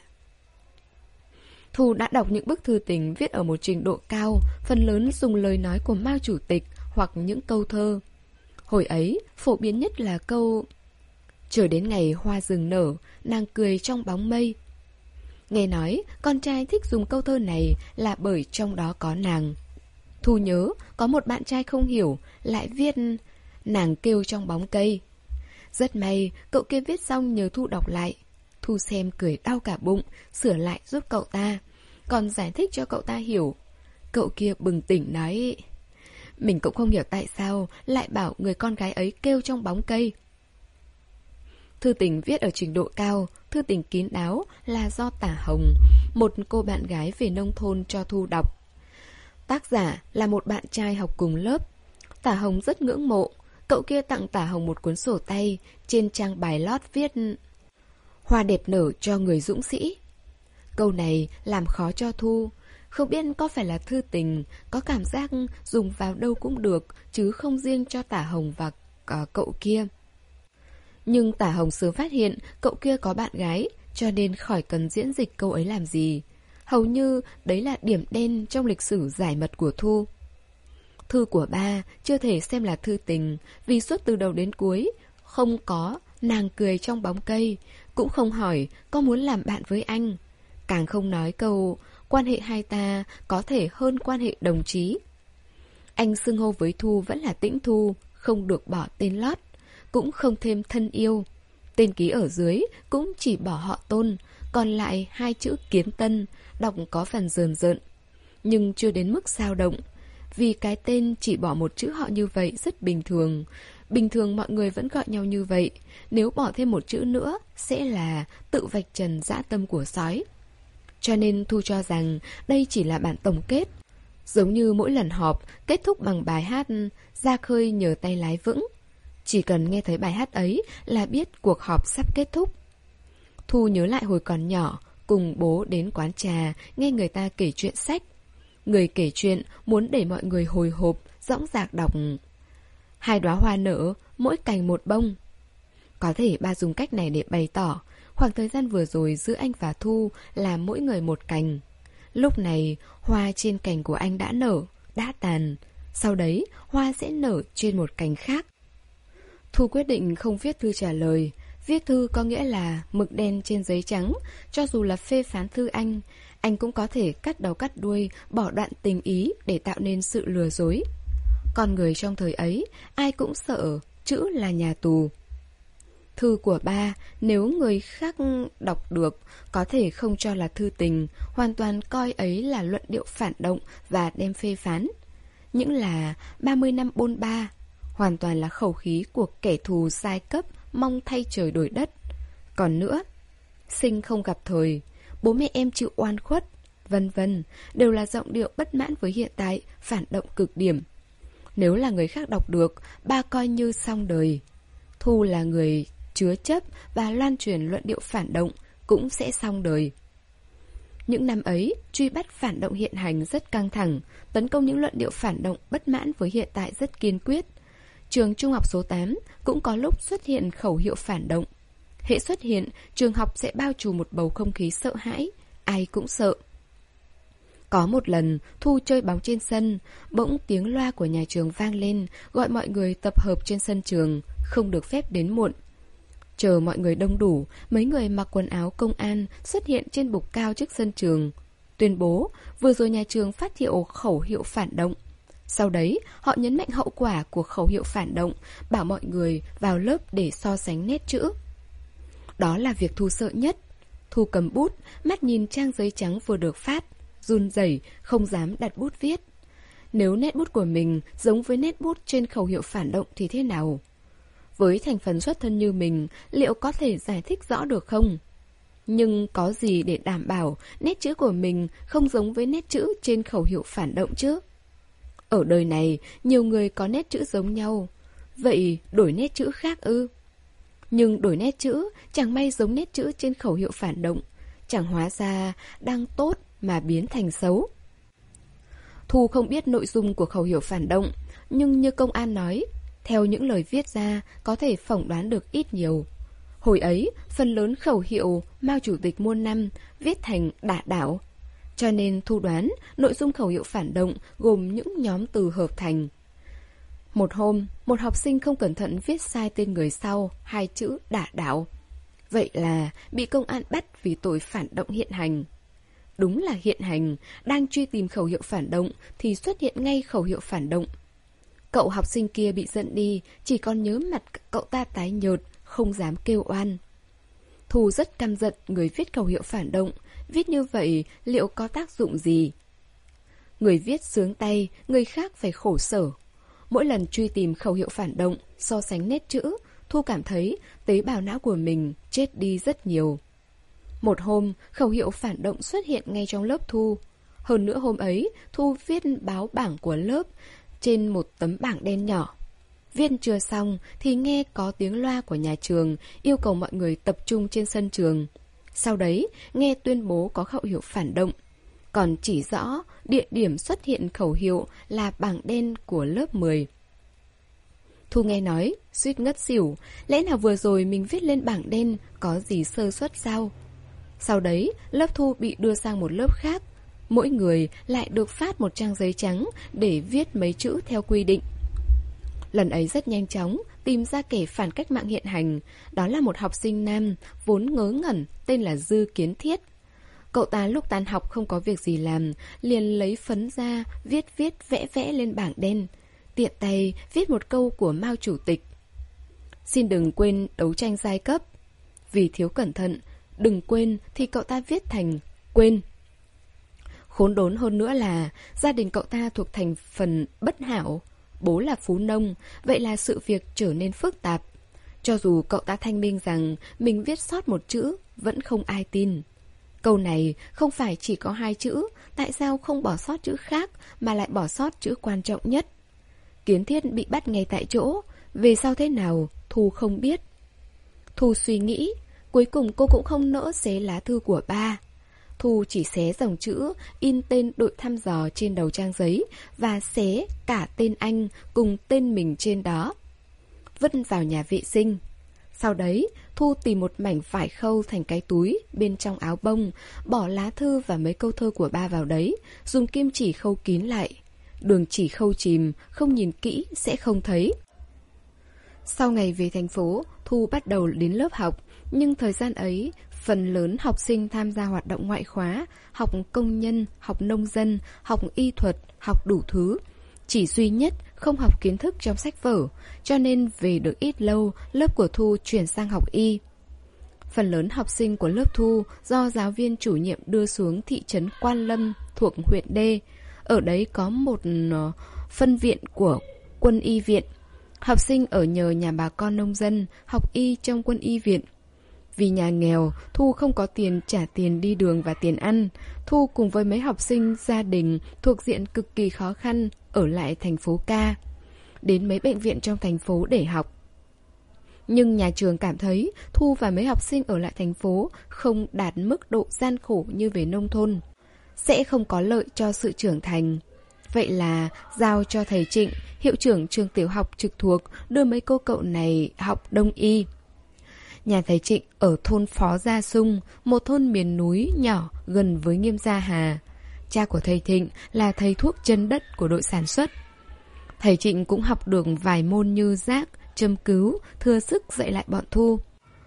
Thu đã đọc những bức thư tình viết ở một trình độ cao, phần lớn dùng lời nói của Mao Chủ tịch hoặc những câu thơ. Hồi ấy, phổ biến nhất là câu chờ đến ngày hoa rừng nở, nàng cười trong bóng mây. Nghe nói, con trai thích dùng câu thơ này là bởi trong đó có nàng. Thu nhớ, có một bạn trai không hiểu, lại viết nàng kêu trong bóng cây. Rất may, cậu kia viết xong nhờ Thu đọc lại. Thu xem cười đau cả bụng, sửa lại giúp cậu ta, còn giải thích cho cậu ta hiểu. Cậu kia bừng tỉnh nói, mình cũng không hiểu tại sao lại bảo người con gái ấy kêu trong bóng cây. Thư tình viết ở trình độ cao, thư tình kín đáo là do Tả Hồng, một cô bạn gái về nông thôn cho Thu đọc. Tác giả là một bạn trai học cùng lớp. Tả Hồng rất ngưỡng mộ. Cậu kia tặng Tả Hồng một cuốn sổ tay, trên trang bài lót viết hoa đẹp nở cho người dũng sĩ. Câu này làm khó cho Thu. Không biết có phải là thư tình, có cảm giác dùng vào đâu cũng được, chứ không riêng cho Tả Hồng và uh, cậu kia. Nhưng Tả Hồng sớm phát hiện cậu kia có bạn gái, cho nên khỏi cần diễn dịch câu ấy làm gì. Hầu như đấy là điểm đen trong lịch sử giải mật của Thu. Thư của ba chưa thể xem là thư tình, vì suốt từ đầu đến cuối không có nàng cười trong bóng cây, cũng không hỏi có muốn làm bạn với anh, càng không nói câu quan hệ hai ta có thể hơn quan hệ đồng chí. Anh xưng hô với Thu vẫn là Tĩnh Thu, không được bỏ tên lót, cũng không thêm thân yêu. Tên ký ở dưới cũng chỉ bỏ họ Tôn, còn lại hai chữ Kiến Tân, đọc có phần rờn rợn, nhưng chưa đến mức sao động. Vì cái tên chỉ bỏ một chữ họ như vậy rất bình thường. Bình thường mọi người vẫn gọi nhau như vậy. Nếu bỏ thêm một chữ nữa sẽ là tự vạch trần dã tâm của sói. Cho nên Thu cho rằng đây chỉ là bản tổng kết. Giống như mỗi lần họp kết thúc bằng bài hát Ra khơi nhờ tay lái vững. Chỉ cần nghe thấy bài hát ấy là biết cuộc họp sắp kết thúc. Thu nhớ lại hồi còn nhỏ, cùng bố đến quán trà nghe người ta kể chuyện sách. Người kể chuyện muốn để mọi người hồi hộp, dõng dạc đọc hai đóa hoa nở, mỗi cành một bông. Có thể ba dùng cách này để bày tỏ khoảng thời gian vừa rồi giữa anh và Thu là mỗi người một cành. Lúc này, hoa trên cành của anh đã nở, đã tàn. Sau đấy, hoa sẽ nở trên một cành khác. Thu quyết định không viết thư trả lời. Viết thư có nghĩa là mực đen trên giấy trắng. Cho dù là phê phán thư anh, anh cũng có thể cắt đầu cắt đuôi, bỏ đoạn tình ý để tạo nên sự lừa dối. Con người trong thời ấy, ai cũng sợ chữ là nhà tù. Thư của ba, nếu người khác đọc được, có thể không cho là thư tình, hoàn toàn coi ấy là luận điệu phản động và đem phê phán. Những là ba mươi năm bôn ba, hoàn toàn là khẩu khí của kẻ thù giai cấp mong thay trời đổi đất. Còn nữa, sinh không gặp thời, bố mẹ em chịu oan khuất, vân vân, đều là giọng điệu bất mãn với hiện tại, phản động cực điểm. Nếu là người khác đọc được, ba coi như xong đời. Thu là người chứa chấp và loan truyền luận điệu phản động, cũng sẽ xong đời. Những năm ấy, truy bắt phản động hiện hành rất căng thẳng, tấn công những luận điệu phản động bất mãn với hiện tại rất kiên quyết. Trường trung học số tám cũng có lúc xuất hiện khẩu hiệu phản động. Hễ xuất hiện, trường học sẽ bao trùm một bầu không khí sợ hãi, ai cũng sợ. Có một lần, Thu chơi bóng trên sân, bỗng tiếng loa của nhà trường vang lên, gọi mọi người tập hợp trên sân trường, không được phép đến muộn. Chờ mọi người đông đủ, mấy người mặc quần áo công an xuất hiện trên bục cao trước sân trường, tuyên bố vừa rồi nhà trường phát hiệu khẩu hiệu phản động. Sau đấy, họ nhấn mạnh hậu quả của khẩu hiệu phản động, bảo mọi người vào lớp để so sánh nét chữ. Đó là việc Thu sợ nhất. Thu cầm bút, mắt nhìn trang giấy trắng vừa được phát, run rẩy, không dám đặt bút viết. Nếu nét bút của mình giống với nét bút trên khẩu hiệu phản động thì thế nào? Với thành phần xuất thân như mình, liệu có thể giải thích rõ được không? Nhưng có gì để đảm bảo nét chữ của mình không giống với nét chữ trên khẩu hiệu phản động chứ? Ở đời này, nhiều người có nét chữ giống nhau. Vậy đổi nét chữ khác ư? Nhưng đổi nét chữ chẳng may giống nét chữ trên khẩu hiệu phản động, chẳng hóa ra đang tốt mà biến thành xấu. Thu không biết nội dung của khẩu hiệu phản động, nhưng như công an nói, theo những lời viết ra có thể phỏng đoán được ít nhiều. Hồi ấy, phần lớn khẩu hiệu Mao Chủ tịch muôn năm viết thành đả đảo. Cho nên Thu đoán nội dung khẩu hiệu phản động gồm những nhóm từ hợp thành. Một hôm, một học sinh không cẩn thận viết sai tên người sau hai chữ đả đảo. Vậy là bị công an bắt vì tội phản động hiện hành. Đúng là hiện hành, đang truy tìm khẩu hiệu phản động thì xuất hiện ngay khẩu hiệu phản động. Cậu học sinh kia bị giận đi, chỉ còn nhớ mặt cậu ta tái nhợt, không dám kêu oan. Thu rất căm giận người viết khẩu hiệu phản động, viết như vậy liệu có tác dụng gì? Người viết sướng tay, người khác phải khổ sở. Mỗi lần truy tìm khẩu hiệu phản động, so sánh nét chữ, Thu cảm thấy tế bào não của mình chết đi rất nhiều. Một hôm, khẩu hiệu phản động xuất hiện ngay trong lớp Thu. Hơn nữa hôm ấy, Thu viết báo bảng của lớp trên một tấm bảng đen nhỏ. Viết chưa xong thì nghe có tiếng loa của nhà trường yêu cầu mọi người tập trung trên sân trường. Sau đấy, nghe tuyên bố có khẩu hiệu phản động. Còn chỉ rõ địa điểm xuất hiện khẩu hiệu là bảng đen của lớp mười. Thu nghe nói, suýt ngất xỉu, lẽ nào vừa rồi mình viết lên bảng đen có gì sơ suất sao? Sau đấy, lớp Thu bị đưa sang một lớp khác. Mỗi người lại được phát một trang giấy trắng để viết mấy chữ theo quy định. Lần ấy rất nhanh chóng, tìm ra kẻ phản cách mạng hiện hành. Đó là một học sinh nam, vốn ngớ ngẩn, tên là Dư Kiến Thiết. Cậu ta lúc tan học không có việc gì làm, liền lấy phấn ra, viết viết vẽ vẽ lên bảng đen. Tiện tay viết một câu của Mao Chủ tịch. Xin đừng quên đấu tranh giai cấp. Vì thiếu cẩn thận, đừng quên thì cậu ta viết thành quên. Khốn đốn hơn nữa là gia đình cậu ta thuộc thành phần bất hảo. Bố là phú nông, vậy là sự việc trở nên phức tạp. Cho dù cậu ta thanh minh rằng mình viết sót một chữ, vẫn không ai tin. Câu này không phải chỉ có hai chữ, tại sao không bỏ sót chữ khác mà lại bỏ sót chữ quan trọng nhất? Kiến Thiết bị bắt ngay tại chỗ, về sau thế nào, Thu không biết. Thu suy nghĩ, cuối cùng cô cũng không nỡ xé lá thư của ba. Thu chỉ xé dòng chữ, in tên đội thăm dò trên đầu trang giấy và xé cả tên anh cùng tên mình trên đó. Vứt vào nhà vệ sinh. Sau đấy, Thu tìm một mảnh vải khâu thành cái túi bên trong áo bông, bỏ lá thư và mấy câu thơ của ba vào đấy, dùng kim chỉ khâu kín lại. Đường chỉ khâu chìm, không nhìn kỹ sẽ không thấy. Sau ngày về thành phố, Thu bắt đầu đến lớp học, nhưng thời gian ấy, phần lớn học sinh tham gia hoạt động ngoại khóa, học công nhân, học nông dân, học y thuật, học đủ thứ. Chỉ duy nhất không học kiến thức trong sách vở, cho nên về được ít lâu, lớp của Thu chuyển sang học y. Phần lớn học sinh của lớp Thu do giáo viên chủ nhiệm đưa xuống thị trấn Quan Lâm thuộc huyện D. Ở đấy có một phân viện của quân y viện. Học sinh ở nhờ nhà bà con nông dân, học y trong quân y viện. Vì nhà nghèo, Thu không có tiền trả tiền đi đường và tiền ăn. Thu cùng với mấy học sinh gia đình thuộc diện cực kỳ khó khăn ở lại thành phố Ca. đến mấy bệnh viện trong thành phố để học. Nhưng nhà trường cảm thấy Thu và mấy học sinh ở lại thành phố không đạt mức độ gian khổ như về nông thôn, sẽ không có lợi cho sự trưởng thành. Vậy là giao cho thầy Trịnh, hiệu trưởng trường tiểu học trực thuộc, đưa mấy cô cậu này học đông y. Nhà thầy Trịnh ở thôn Phó Gia Sung, một thôn miền núi nhỏ gần với Nghiêm Gia Hà. Cha của thầy Thịnh là thầy thuốc chân đất của đội sản xuất. Thầy Trịnh cũng học được vài môn như rác, châm cứu, thừa sức dạy lại bọn Thu.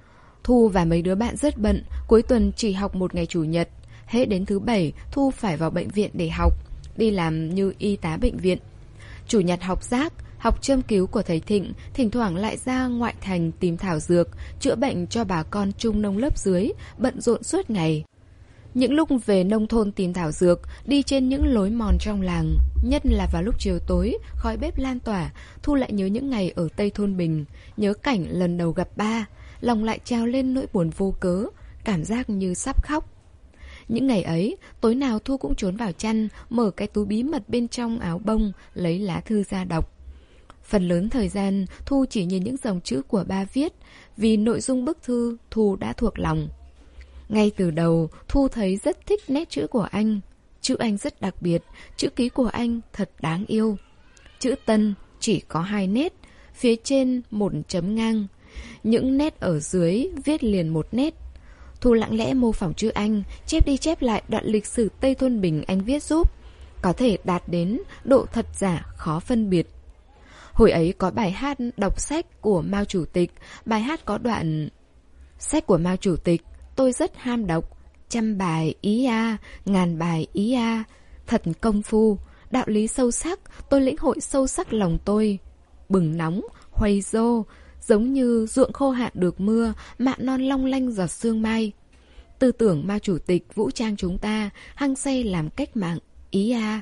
Thu và mấy đứa bạn rất bận, cuối tuần chỉ học một ngày chủ nhật. Hết đến thứ bảy, Thu phải vào bệnh viện để học, đi làm như y tá bệnh viện. Chủ nhật học rác, học châm cứu của thầy Thịnh, thỉnh thoảng lại ra ngoại thành tìm thảo dược, chữa bệnh cho bà con trung nông lớp dưới, bận rộn suốt ngày. Những lúc về nông thôn tìm thảo dược, đi trên những lối mòn trong làng, nhất là vào lúc chiều tối, khói bếp lan tỏa, Thu lại nhớ những ngày ở Tây Thôn Bình, nhớ cảnh lần đầu gặp ba, lòng lại trào lên nỗi buồn vô cớ, cảm giác như sắp khóc. Những ngày ấy, tối nào Thu cũng trốn vào chăn, mở cái túi bí mật bên trong áo bông, lấy lá thư ra đọc. Phần lớn thời gian, Thu chỉ nhìn những dòng chữ của ba viết, vì nội dung bức thư Thu đã thuộc lòng. Ngay từ đầu, Thu thấy rất thích nét chữ của anh. Chữ anh rất đặc biệt, chữ ký của anh thật đáng yêu. Chữ Tân chỉ có hai nét, phía trên một chấm ngang. Những nét ở dưới viết liền một nét. Thu lặng lẽ mô phỏng chữ anh, chép đi chép lại đoạn lịch sử Tây Thôn Bình anh viết giúp. Có thể đạt đến độ thật giả khó phân biệt. Hồi ấy có bài hát đọc sách của Mao Chủ tịch, bài hát có đoạn: sách của Mao Chủ tịch, tôi rất ham đọc, trăm bài ý a, ngàn bài ý a, thật công phu, đạo lý sâu sắc, tôi lĩnh hội sâu sắc lòng tôi. Bừng nóng, hoay rô, giống như ruộng khô hạn được mưa, mạ non long lanh giọt sương mai. Tư tưởng Mao Chủ tịch vũ trang chúng ta, hăng say làm cách mạng, ý a.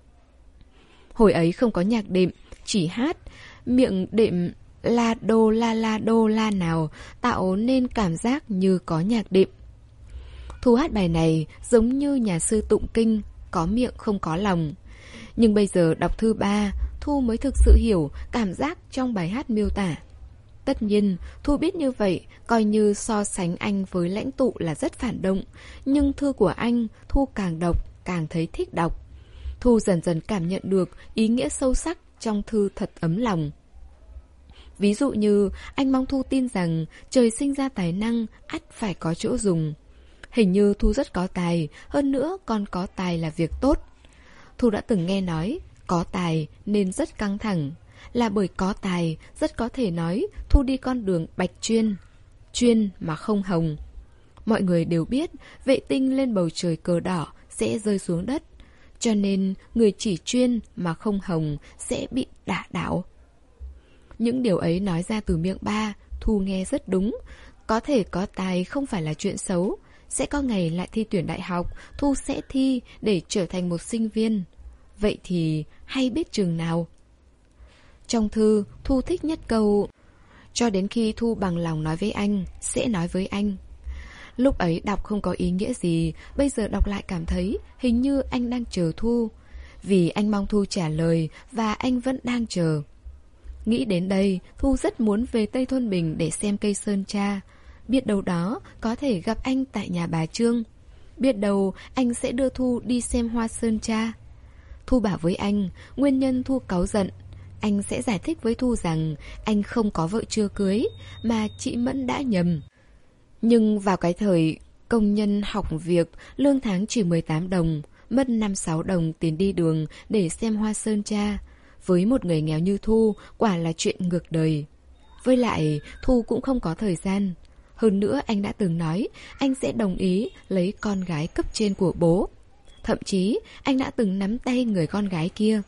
Hồi ấy không có nhạc đệm, chỉ hát, miệng đệm la đô la la đô la nào tạo nên cảm giác như có nhạc đệm. Thu hát bài này giống như nhà sư tụng kinh, có miệng không có lòng. Nhưng bây giờ đọc thư ba, Thu mới thực sự hiểu cảm giác trong bài hát miêu tả. Tất nhiên, Thu biết như vậy, coi như so sánh anh với lãnh tụ là rất phản động. Nhưng thư của anh, Thu càng đọc, càng thấy thích đọc. Thu dần dần cảm nhận được ý nghĩa sâu sắc trong thư thật ấm lòng. Ví dụ như, anh mong Thu tin rằng trời sinh ra tài năng, ắt phải có chỗ dùng. Hình như Thu rất có tài, hơn nữa còn có tài là việc tốt. Thu đã từng nghe nói, có tài nên rất căng thẳng. Là bởi có tài, rất có thể nói Thu đi con đường bạch chuyên. Chuyên mà không hồng. Mọi người đều biết, vệ tinh lên bầu trời cờ đỏ sẽ rơi xuống đất. Cho nên, người chỉ chuyên mà không hồng sẽ bị đả đảo. Những điều ấy nói ra từ miệng ba, Thu nghe rất đúng. Có thể có tài không phải là chuyện xấu. Sẽ có ngày lại thi tuyển đại học, Thu sẽ thi để trở thành một sinh viên. Vậy thì hay biết chừng nào. Trong thư, Thu thích nhất câu: cho đến khi Thu bằng lòng nói với anh, sẽ nói với anh. Lúc ấy đọc không có ý nghĩa gì, bây giờ đọc lại cảm thấy hình như anh đang chờ Thu. Vì anh mong Thu trả lời và anh vẫn đang chờ. Nghĩ đến đây, Thu rất muốn về Tây Thôn Bình để xem cây sơn tra. Biết đâu đó có thể gặp anh tại nhà bà Trương. Biết đâu anh sẽ đưa Thu đi xem hoa sơn tra. Thu bảo với anh, nguyên nhân Thu cáu giận. Anh sẽ giải thích với Thu rằng anh không có vợ chưa cưới, mà chị Mẫn đã nhầm. Nhưng vào cái thời công nhân học việc, lương tháng chỉ mười tám đồng, mất năm sáu đồng tiền đi đường để xem hoa sơn tra. Với một người nghèo như Thu, quả là chuyện ngược đời. Với lại, Thu cũng không có thời gian. Hơn nữa anh đã từng nói anh sẽ đồng ý lấy con gái cấp trên của bố. Thậm chí anh đã từng nắm tay người con gái kia.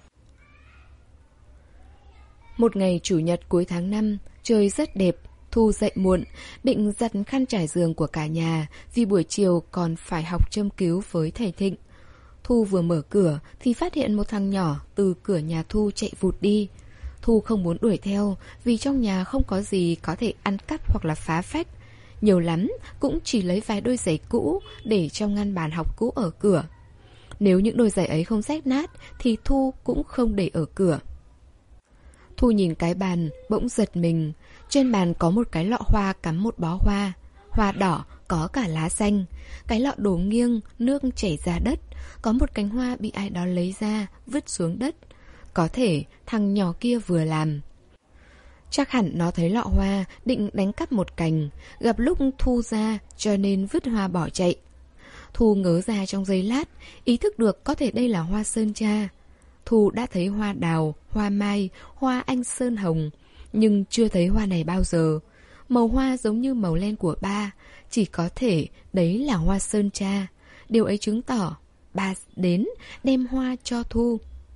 Một ngày chủ nhật cuối tháng năm, trời rất đẹp. Thu dậy muộn, định giặt khăn trải giường của cả nhà vì buổi chiều còn phải học châm cứu với thầy Thịnh. Thu vừa mở cửa thì phát hiện một thằng nhỏ từ cửa nhà Thu chạy vụt đi. Thu không muốn đuổi theo vì trong nhà không có gì có thể ăn cắp hoặc là phá phách. Nhiều lắm cũng chỉ lấy vài đôi giày cũ để trong ngăn bàn học cũ ở cửa. Nếu những đôi giày ấy không rách nát thì Thu cũng không để ở cửa. Thu nhìn cái bàn, bỗng giật mình. Trên bàn có một cái lọ hoa cắm một bó hoa. Hoa đỏ, có cả lá xanh. Cái lọ đổ nghiêng, nước chảy ra đất. Có một cánh hoa bị ai đó lấy ra, vứt xuống đất. Có thể thằng nhỏ kia vừa làm. Chắc hẳn nó thấy lọ hoa, định đánh cắp một cành. Gặp lúc Thu ra, cho nên vứt hoa bỏ chạy. Thu ngớ ra trong giây lát, ý thức được có thể đây là hoa sơn tra. Thu đã thấy hoa đào, hoa mai, hoa anh sơn hồng, nhưng chưa thấy hoa này bao giờ. Màu hoa giống như màu len của ba, chỉ có thể đấy là hoa sơn tra. Điều ấy chứng tỏ ba đến đem hoa cho Thu.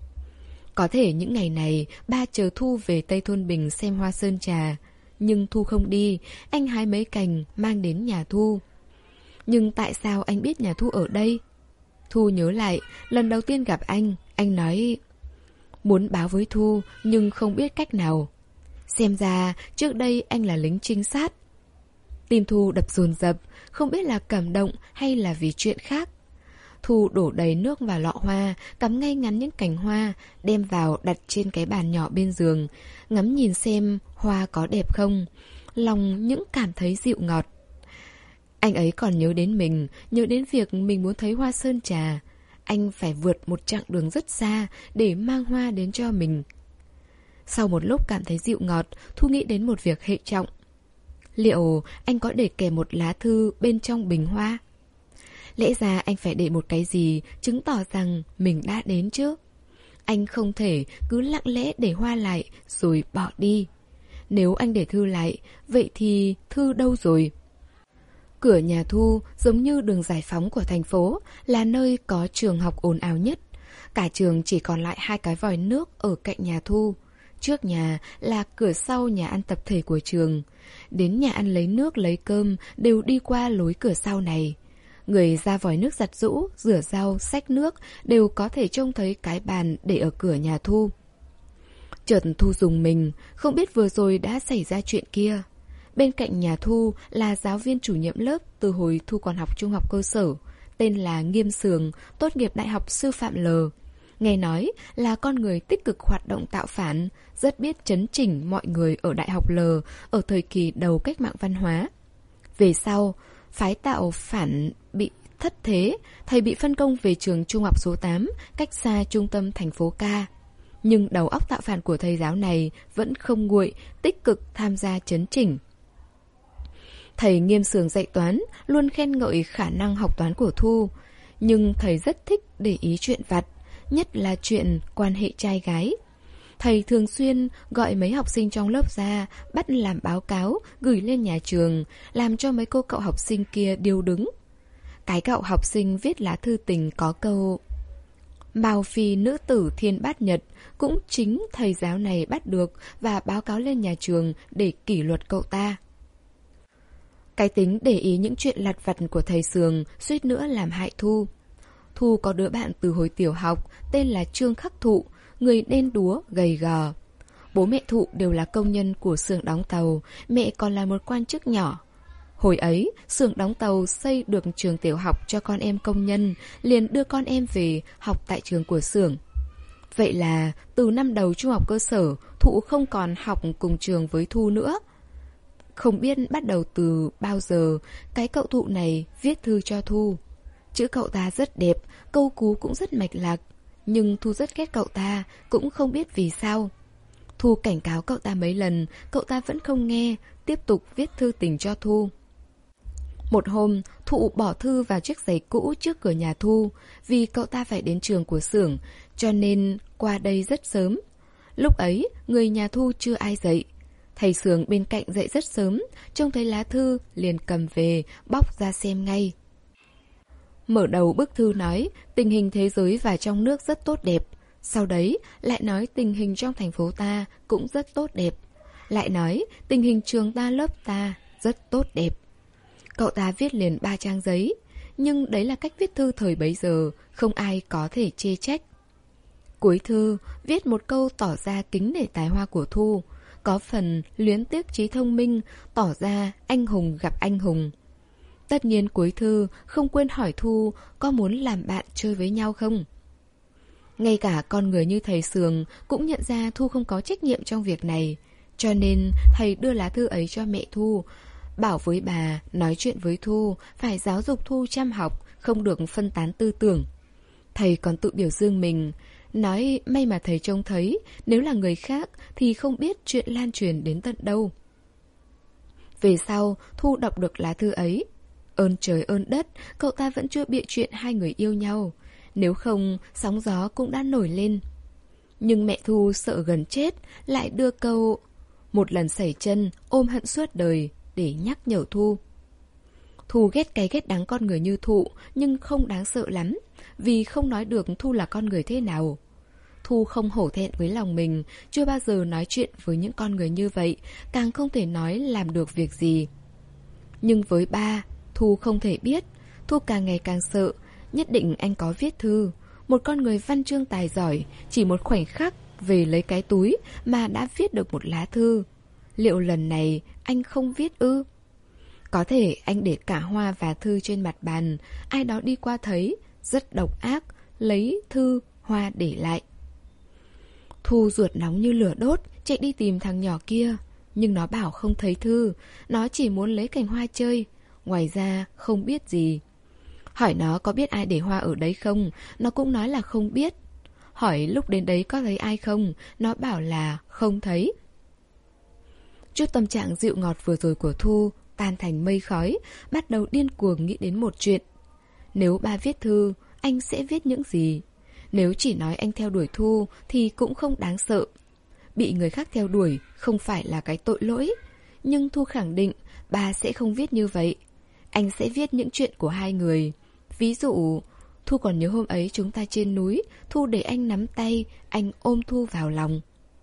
Có thể những ngày này ba chờ Thu về Tây Thôn Bình xem hoa sơn trà. Nhưng Thu không đi, anh hái mấy cành mang đến nhà Thu. Nhưng tại sao anh biết nhà Thu ở đây? Thu nhớ lại, lần đầu tiên gặp anh, anh nói muốn báo với Thu nhưng không biết cách nào. Xem ra trước đây anh là lính trinh sát. Tim Thu đập dồn dập, không biết là cảm động hay là vì chuyện khác. Thu đổ đầy nước vào lọ hoa, cắm ngay ngắn những cành hoa, đem vào đặt trên cái bàn nhỏ bên giường, ngắm nhìn xem hoa có đẹp không. Lòng những cảm thấy dịu ngọt. Anh ấy còn nhớ đến mình, nhớ đến việc mình muốn thấy hoa sơn trà. Anh phải vượt một chặng đường rất xa để mang hoa đến cho mình. Sau một lúc cảm thấy dịu ngọt, Thu nghĩ đến một việc hệ trọng. Liệu anh có để kèm một lá thư bên trong bình hoa? Lẽ ra anh phải để một cái gì chứng tỏ rằng mình đã đến chứ. Anh không thể cứ lặng lẽ để hoa lại rồi bỏ đi. Nếu anh để thư lại, vậy thì thư đâu rồi? Cửa nhà Thu giống như đường giải phóng của thành phố, là nơi có trường học ồn ào nhất. Cả trường chỉ còn lại hai cái vòi nước ở cạnh nhà Thu. Trước nhà là cửa sau nhà ăn tập thể của trường. Đến nhà ăn lấy nước lấy cơm đều đi qua lối cửa sau này. Người ra vòi nước giặt giũ, rửa rau, xách nước đều có thể trông thấy cái bàn để ở cửa nhà Thu. Chợt Thu rùng mình, không biết vừa rồi đã xảy ra chuyện kia. Bên cạnh nhà Thu là giáo viên chủ nhiệm lớp từ hồi Thu còn học trung học cơ sở, tên là Nghiêm Sường, tốt nghiệp Đại học Sư phạm L. Nghe nói là con người tích cực hoạt động tạo phản, rất biết chấn chỉnh mọi người ở Đại học L ở thời kỳ đầu cách mạng văn hóa. Về sau, phái tạo phản bị thất thế, thầy bị phân công về trường trung học số tám, cách xa trung tâm thành phố Ca. Nhưng đầu óc tạo phản của thầy giáo này vẫn không nguội, tích cực tham gia chấn chỉnh. Thầy Nghiêm Sường dạy toán, luôn khen ngợi khả năng học toán của Thu. Nhưng thầy rất thích để ý chuyện vặt, nhất là chuyện quan hệ trai gái. Thầy thường xuyên gọi mấy học sinh trong lớp ra, bắt làm báo cáo, gửi lên nhà trường, làm cho mấy cô cậu học sinh kia điêu đứng. Cái cậu học sinh viết lá thư tình có câu Mao phi nữ tử thiên bát nhật, cũng chính thầy giáo này bắt được và báo cáo lên nhà trường để kỷ luật cậu ta. Cái tính để ý những chuyện lặt vặt của thầy Sường suýt nữa làm hại Thu. Thu có đứa bạn từ hồi tiểu học tên là Trương Khắc Thụ, người đen đúa, gầy gò. Bố mẹ Thụ đều là công nhân của xưởng đóng tàu, mẹ còn là một quan chức nhỏ. Hồi ấy, xưởng đóng tàu xây được trường tiểu học cho con em công nhân, liền đưa con em về học tại trường của xưởng. Vậy là từ năm đầu trung học cơ sở, Thụ không còn học cùng trường với Thu nữa. Không biết bắt đầu từ bao giờ, cái cậu Thụ này viết thư cho Thu. Chữ cậu ta rất đẹp, câu cú cũng rất mạch lạc. Nhưng Thu rất ghét cậu ta, cũng không biết vì sao. Thu cảnh cáo cậu ta mấy lần, cậu ta vẫn không nghe, tiếp tục viết thư tình cho Thu. Một hôm, Thụ bỏ thư vào chiếc giày cũ trước cửa nhà Thu, vì cậu ta phải đến trường của xưởng, cho nên qua đây rất sớm. Lúc ấy, người nhà Thu chưa ai dậy. Thầy xưởng bên cạnh dậy rất sớm, trông thấy lá thư, liền cầm về, bóc ra xem ngay. Mở đầu bức thư nói tình hình thế giới và trong nước rất tốt đẹp. Sau đấy lại nói tình hình trong thành phố ta cũng rất tốt đẹp. Lại nói tình hình trường ta lớp ta rất tốt đẹp. Cậu ta viết liền ba trang giấy. Nhưng đấy là cách viết thư thời bấy giờ, không ai có thể chê trách. Cuối thư viết một câu tỏ ra kính nể tài hoa của Thu, có phần luyến tiếc trí thông minh, tỏ ra anh hùng gặp anh hùng. Tất nhiên cuối thư không quên hỏi Thu có muốn làm bạn chơi với nhau không. Ngay cả con người như thầy Sường cũng nhận ra Thu không có trách nhiệm trong việc này. Cho nên thầy đưa lá thư ấy cho mẹ Thu, bảo với bà nói chuyện với Thu, phải giáo dục Thu chăm học, không được phân tán tư tưởng. Thầy còn tự biểu dương mình, nói may mà thầy trông thấy, nếu là người khác thì không biết chuyện lan truyền đến tận đâu. Về sau, Thu đọc được lá thư ấy. Ơn trời ơn đất, cậu ta vẫn chưa bịa chuyện hai người yêu nhau. Nếu không, sóng gió cũng đã nổi lên. Nhưng mẹ Thu sợ gần chết, lại đưa câu một lần sẩy chân, ôm hận suốt đời để nhắc nhở Thu. Thu ghét cái ghét đắng con người như Thụ, nhưng không đáng sợ lắm, vì không nói được Thu là con người thế nào. Thu không hổ thẹn với lòng mình, chưa bao giờ nói chuyện với những con người như vậy, càng không thể nói làm được việc gì. Nhưng với ba, Thu không thể biết. Thu càng ngày càng sợ, nhất định anh có viết thư. Một con người văn chương tài giỏi, chỉ một khoảnh khắc về lấy cái túi mà đã viết được một lá thư. Liệu lần này anh không viết ư? Có thể anh để cả hoa và thư trên mặt bàn, ai đó đi qua thấy, rất độc ác, lấy thư, hoa để lại. Thu ruột nóng như lửa đốt, chạy đi tìm thằng nhỏ kia. Nhưng nó bảo không thấy thư, nó chỉ muốn lấy cành hoa chơi, ngoài ra không biết gì. Hỏi nó có biết ai để hoa ở đấy không, nó cũng nói là không biết. Hỏi lúc đến đấy có thấy ai không, nó bảo là không thấy. Chút tâm trạng dịu ngọt vừa rồi của Thu tan thành mây khói, bắt đầu điên cuồng nghĩ đến một chuyện. Nếu ba viết thư, anh sẽ viết những gì? Nếu chỉ nói anh theo đuổi Thu thì cũng không đáng sợ. Bị người khác theo đuổi không phải là cái tội lỗi. Nhưng Thu khẳng định ba sẽ không viết như vậy. Anh sẽ viết những chuyện của hai người. Ví dụ, Thu còn nhớ hôm ấy chúng ta trên núi, Thu để anh nắm tay, anh ôm Thu vào lòng.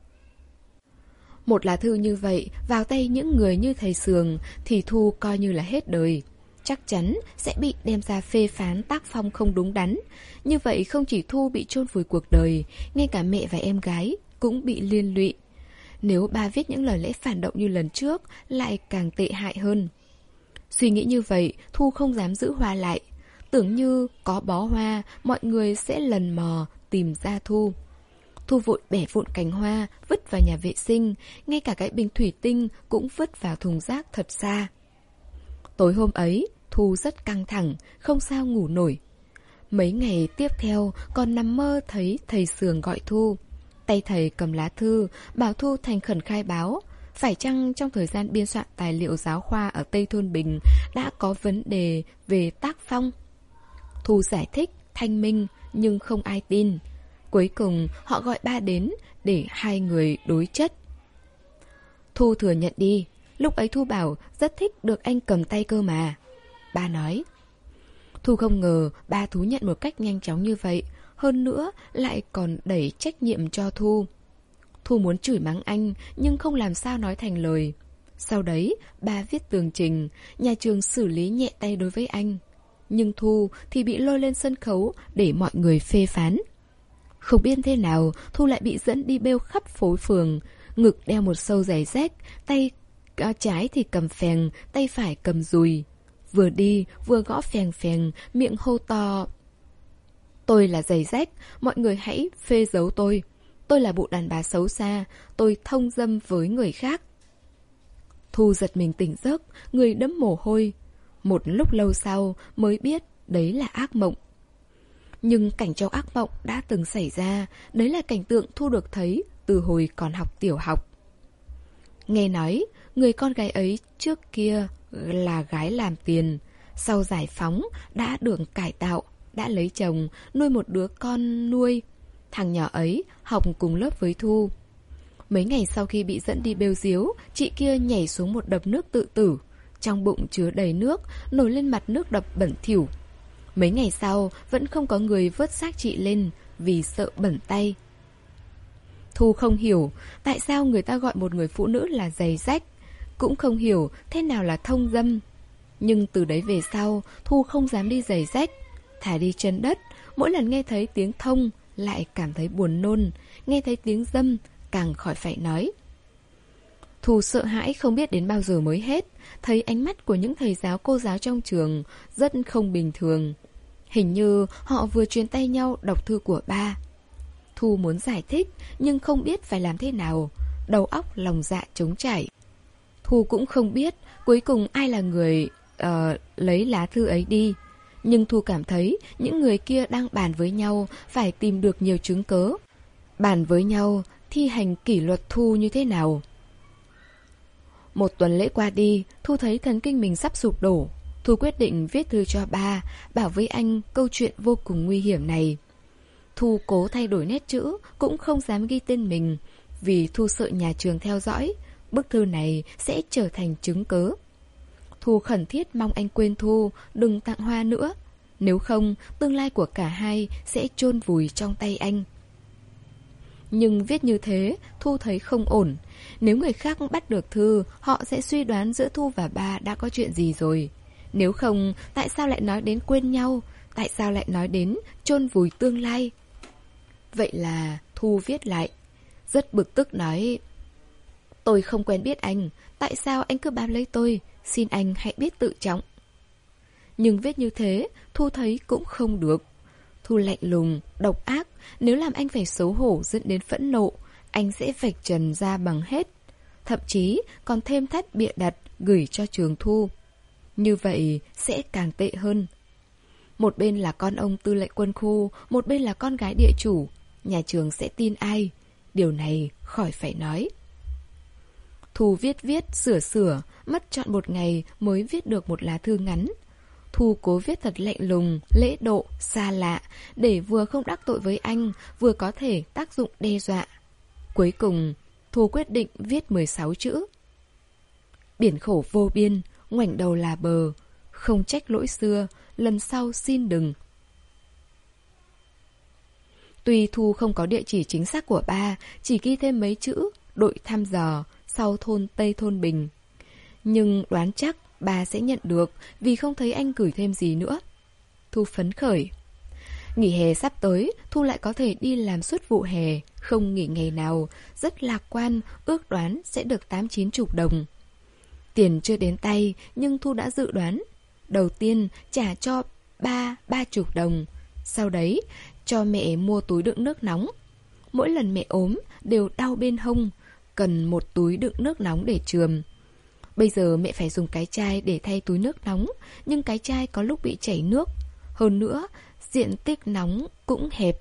Một lá thư như vậy vào tay những người như thầy Sường thì Thu coi như là hết đời. Chắc chắn sẽ bị đem ra phê phán tác phong không đúng đắn. Như vậy không chỉ Thu bị chôn vùi cuộc đời, ngay cả mẹ và em gái cũng bị liên lụy. Nếu ba viết những lời lẽ phản động như lần trước, lại càng tệ hại hơn. Suy nghĩ như vậy, Thu không dám giữ hoa lại. Tưởng như có bó hoa, mọi người sẽ lần mò tìm ra Thu. Thu vội bẻ vụn cành hoa, vứt vào nhà vệ sinh, ngay cả cái bình thủy tinh cũng vứt vào thùng rác thật xa. Tối hôm ấy, Thu rất căng thẳng, không sao ngủ nổi. Mấy ngày tiếp theo, còn nằm mơ thấy thầy Sường gọi Thu. Tay thầy cầm lá thư, bảo Thu thành khẩn khai báo. Phải chăng trong thời gian biên soạn tài liệu giáo khoa ở Tây Thôn Bình đã có vấn đề về tác phong? Thu giải thích, thanh minh, nhưng không ai tin. Cuối cùng họ gọi ba đến để hai người đối chất. Thu thừa nhận đi. Lúc ấy Thu bảo rất thích được anh cầm tay cơ mà. Ba nói. Thu không ngờ ba thú nhận một cách nhanh chóng như vậy. Hơn nữa lại còn đẩy trách nhiệm cho Thu. Thu muốn chửi mắng anh nhưng không làm sao nói thành lời. Sau đấy ba viết tường trình, nhà trường xử lý nhẹ tay đối với anh. Nhưng Thu thì bị lôi lên sân khấu để mọi người phê phán. Không biết thế nào, Thu lại bị dẫn đi bêu khắp phố phường. Ngực đeo một sâu giày rách, tay trái thì cầm phèng, tay phải cầm dùi. Vừa đi vừa gõ phèng phèng, miệng hô to. Tôi là giày rách, mọi người hãy phê giấu tôi. Tôi là bộ đàn bà xấu xa, tôi thông dâm với người khác. Thu giật mình tỉnh giấc, người đẫm mồ hôi. Một lúc lâu sau mới biết đấy là ác mộng. Nhưng cảnh trong ác mộng đã từng xảy ra, đấy là cảnh tượng Thu được thấy từ hồi còn học tiểu học. Nghe nói, người con gái ấy trước kia là gái làm tiền, sau giải phóng đã được cải tạo, đã lấy chồng, nuôi một đứa con nuôi. Thằng nhỏ ấy học cùng lớp với Thu. Mấy ngày sau khi bị dẫn đi bêu diếu, chị kia nhảy xuống một đập nước tự tử. Trong bụng chứa đầy nước, nổi lên mặt nước đập bẩn thỉu. Mấy ngày sau vẫn không có người vớt xác chị lên vì sợ bẩn tay. Thu không hiểu tại sao người ta gọi một người phụ nữ là giày rách, cũng không hiểu thế nào là thông dâm. Nhưng từ đấy về sau, Thu không dám đi giày rách, thả đi chân đất. Mỗi lần nghe thấy tiếng thông lại cảm thấy buồn nôn, nghe thấy tiếng dâm càng khỏi phải nói. Thu sợ hãi không biết đến bao giờ mới hết. Thấy ánh mắt của những thầy giáo cô giáo trong trường rất không bình thường. Hình như họ vừa truyền tay nhau đọc thư của ba. Thu muốn giải thích nhưng không biết phải làm thế nào. Đầu óc lòng dạ trống trải. Thu cũng không biết cuối cùng ai là người uh, lấy lá thư ấy đi. Nhưng Thu cảm thấy những người kia đang bàn với nhau phải tìm được nhiều chứng cớ. Bàn với nhau thi hành kỷ luật Thu như thế nào. Một tuần lễ qua đi, Thu thấy thần kinh mình sắp sụp đổ. Thu quyết định viết thư cho ba, bảo với anh câu chuyện vô cùng nguy hiểm này. Thu cố thay đổi nét chữ, cũng không dám ghi tên mình, vì Thu sợ nhà trường theo dõi. Bức thư này sẽ trở thành chứng cớ. Thu khẩn thiết mong anh quên Thu, đừng tặng hoa nữa. Nếu không, tương lai của cả hai sẽ chôn vùi trong tay anh. Nhưng viết như thế, Thu thấy không ổn. Nếu người khác bắt được thư, họ sẽ suy đoán giữa Thu và ba đã có chuyện gì rồi. Nếu không, tại sao lại nói đến quên nhau? Tại sao lại nói đến chôn vùi tương lai? Vậy là Thu viết lại. Rất bực tức nói: tôi không quen biết anh, tại sao anh cứ bám lấy tôi? Xin anh hãy biết tự trọng. Nhưng viết như thế, Thu thấy cũng không được. Thu lạnh lùng, độc ác. Nếu làm anh phải xấu hổ dẫn đến phẫn nộ, anh sẽ vạch trần ra bằng hết. Thậm chí còn thêm thắt bịa đặt gửi cho trường Thu. Như vậy sẽ càng tệ hơn. Một bên là con ông tư lệnh quân khu, một bên là con gái địa chủ. Nhà trường sẽ tin ai? Điều này khỏi phải nói. Thu viết viết, sửa sửa, mất trọn một ngày mới viết được một lá thư ngắn. Thu cố viết thật lạnh lùng, lễ độ, xa lạ, để vừa không đắc tội với anh, vừa có thể tác dụng đe dọa. Cuối cùng, Thu quyết định viết mười sáu chữ. Biển khổ vô biên, ngoảnh đầu là bờ, không trách lỗi xưa, lần sau xin đừng. Tuy Thu không có địa chỉ chính xác của ba, chỉ ghi thêm mấy chữ đội thăm dò sau thôn Tây Thôn Bình. Nhưng đoán chắc ba sẽ nhận được vì không thấy anh gửi thêm gì nữa. Thu phấn khởi. Nghỉ hè sắp tới, Thu lại có thể đi làm suốt vụ hè, không nghỉ ngày nào, rất lạc quan, ước đoán sẽ được tám chín chục đồng. Tiền chưa đến tay, nhưng Thu đã dự đoán. Đầu tiên trả cho ba ba chục đồng, sau đấy cho mẹ mua túi đựng nước nóng. Mỗi lần mẹ ốm đều đau bên hông, cần một túi đựng nước nóng để chườm. Bây giờ mẹ phải dùng cái chai để thay túi nước nóng, nhưng cái chai có lúc bị chảy nước. Hơn nữa, diện tích nóng cũng hẹp.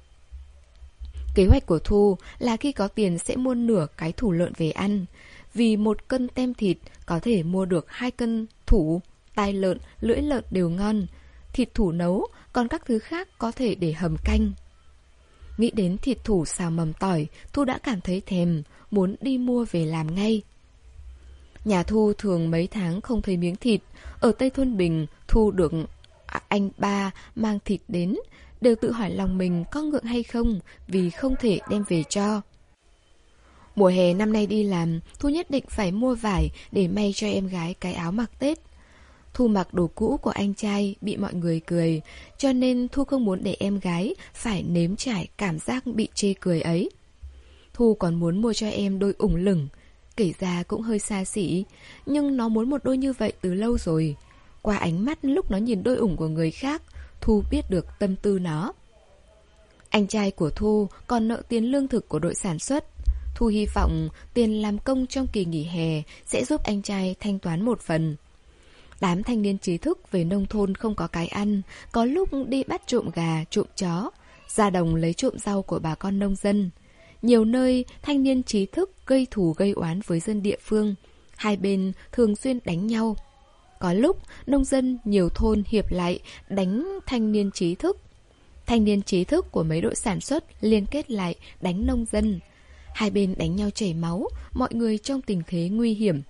Kế hoạch của Thu là khi có tiền sẽ mua nửa cái thủ lợn về ăn. Vì một cân tem thịt có thể mua được hai cân thủ, tai lợn, lưỡi lợn đều ngon. Thịt thủ nấu, còn các thứ khác có thể để hầm canh. Nghĩ đến thịt thủ xào mầm tỏi, Thu đã cảm thấy thèm, muốn đi mua về làm ngay. Nhà Thu thường mấy tháng không thấy miếng thịt. Ở Tây Thôn Bình, Thu được anh ba mang thịt đến, đều tự hỏi lòng mình có ngượng hay không, vì không thể đem về cho. Mùa hè năm nay đi làm, Thu nhất định phải mua vải để may cho em gái cái áo mặc Tết. Thu mặc đồ cũ của anh trai bị mọi người cười, cho nên Thu không muốn để em gái phải nếm trải cảm giác bị chê cười ấy. Thu còn muốn mua cho em đôi ủng lửng. Kể ra cũng hơi xa xỉ, nhưng nó muốn một đôi như vậy từ lâu rồi. Qua ánh mắt lúc nó nhìn đôi ủng của người khác, Thu biết được tâm tư nó. Anh trai của Thu còn nợ tiền lương thực của đội sản xuất. Thu hy vọng tiền làm công trong kỳ nghỉ hè sẽ giúp anh trai thanh toán một phần. Đám thanh niên trí thức về nông thôn không có cái ăn, có lúc đi bắt trộm gà, trộm chó, ra đồng lấy trộm rau của bà con nông dân. Nhiều nơi, thanh niên trí thức gây thù gây oán với dân địa phương. Hai bên thường xuyên đánh nhau. Có lúc, nông dân nhiều thôn hiệp lại đánh thanh niên trí thức. Thanh niên trí thức của mấy đội sản xuất liên kết lại đánh nông dân. Hai bên đánh nhau chảy máu, mọi người trong tình thế nguy hiểm.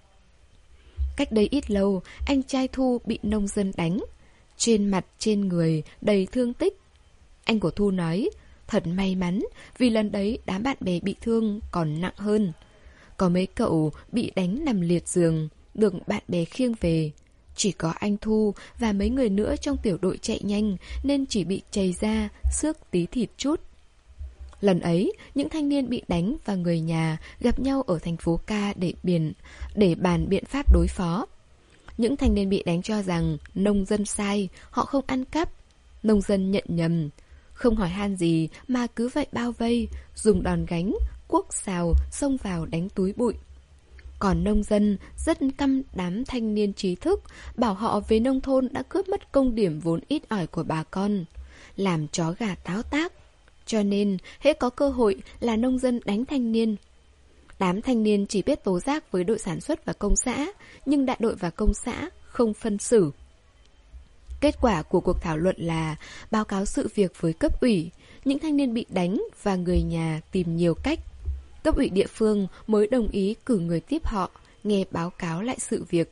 Cách đây ít lâu, anh trai Thu bị nông dân đánh. Trên mặt, trên người, đầy thương tích. Anh của Thu nói, thật may mắn, vì lần đấy đám bạn bè bị thương còn nặng hơn. Có mấy cậu bị đánh nằm liệt giường, được bạn bè khiêng về. Chỉ có anh Thu và mấy người nữa trong tiểu đội chạy nhanh nên chỉ bị chảy ra, xước tí thịt chút. Lần ấy, những thanh niên bị đánh và người nhà gặp nhau ở thành phố Ca để, biển, để bàn biện pháp đối phó. Những thanh niên bị đánh cho rằng nông dân sai, họ không ăn cắp. Nông dân nhận nhầm. không hỏi han gì mà cứ vậy bao vây, dùng đòn gánh, cuốc xào, xông vào đánh túi bụi. Còn nông dân rất căm đám thanh niên trí thức, bảo họ về nông thôn đã cướp mất công điểm vốn ít ỏi của bà con, làm chó gà táo tác. Cho nên, hễ có cơ hội là nông dân đánh thanh niên. Đám thanh niên chỉ biết tố giác với đội sản xuất và công xã, nhưng đại đội và công xã không phân xử. Kết quả của cuộc thảo luận là báo cáo sự việc với cấp ủy, những thanh niên bị đánh và người nhà tìm nhiều cách. Cấp ủy địa phương mới đồng ý cử người tiếp họ, nghe báo cáo lại sự việc.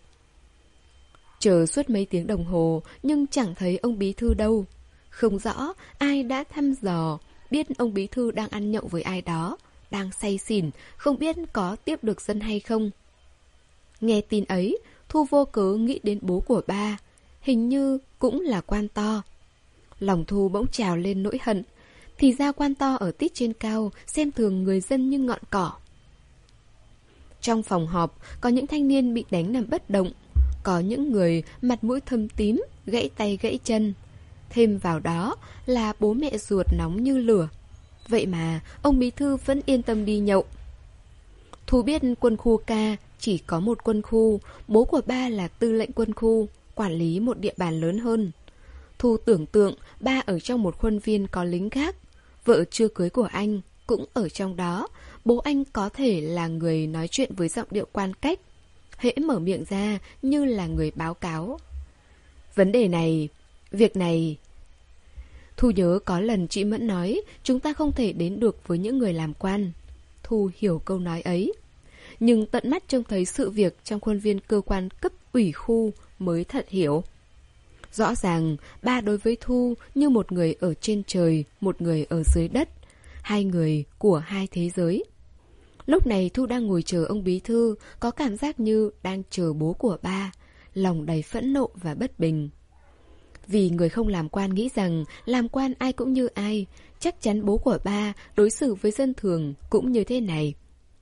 Chờ suốt mấy tiếng đồng hồ nhưng chẳng thấy ông bí thư đâu. Không rõ ai đã thăm dò, biết ông bí thư đang ăn nhậu với ai đó, đang say xỉn, không biết có tiếp được dân hay không. Nghe tin ấy, Thu vô cớ nghĩ đến bố của ba, hình như cũng là quan to. Lòng Thu bỗng trào lên nỗi hận, thì ra quan to ở tít trên cao, xem thường người dân như ngọn cỏ. Trong phòng họp, có những thanh niên bị đánh nằm bất động, có những người mặt mũi thâm tím, gãy tay gãy chân. Thêm vào đó là bố mẹ ruột nóng như lửa. Vậy mà ông bí thư vẫn yên tâm đi nhậu. Thu biết quân khu K chỉ có một quân khu, bố của ba là tư lệnh quân khu, quản lý một địa bàn lớn hơn. Thu tưởng tượng ba ở trong một khuôn viên có lính gác, vợ chưa cưới của anh cũng ở trong đó, bố anh có thể là người nói chuyện với giọng điệu quan cách, hễ mở miệng ra như là người báo cáo. Vấn đề này, việc này... Thu nhớ có lần chị Mẫn nói chúng ta không thể đến được với những người làm quan. Thu hiểu câu nói ấy. Nhưng tận mắt trông thấy sự việc trong khuôn viên cơ quan cấp ủy khu mới thật hiểu. Rõ ràng ba đối với Thu như một người ở trên trời, một người ở dưới đất, hai người của hai thế giới. Lúc này Thu đang ngồi chờ ông bí thư, có cảm giác như đang chờ bố của ba, lòng đầy phẫn nộ và bất bình. Vì người không làm quan nghĩ rằng làm quan ai cũng như ai, chắc chắn bố của ba đối xử với dân thường cũng như thế này.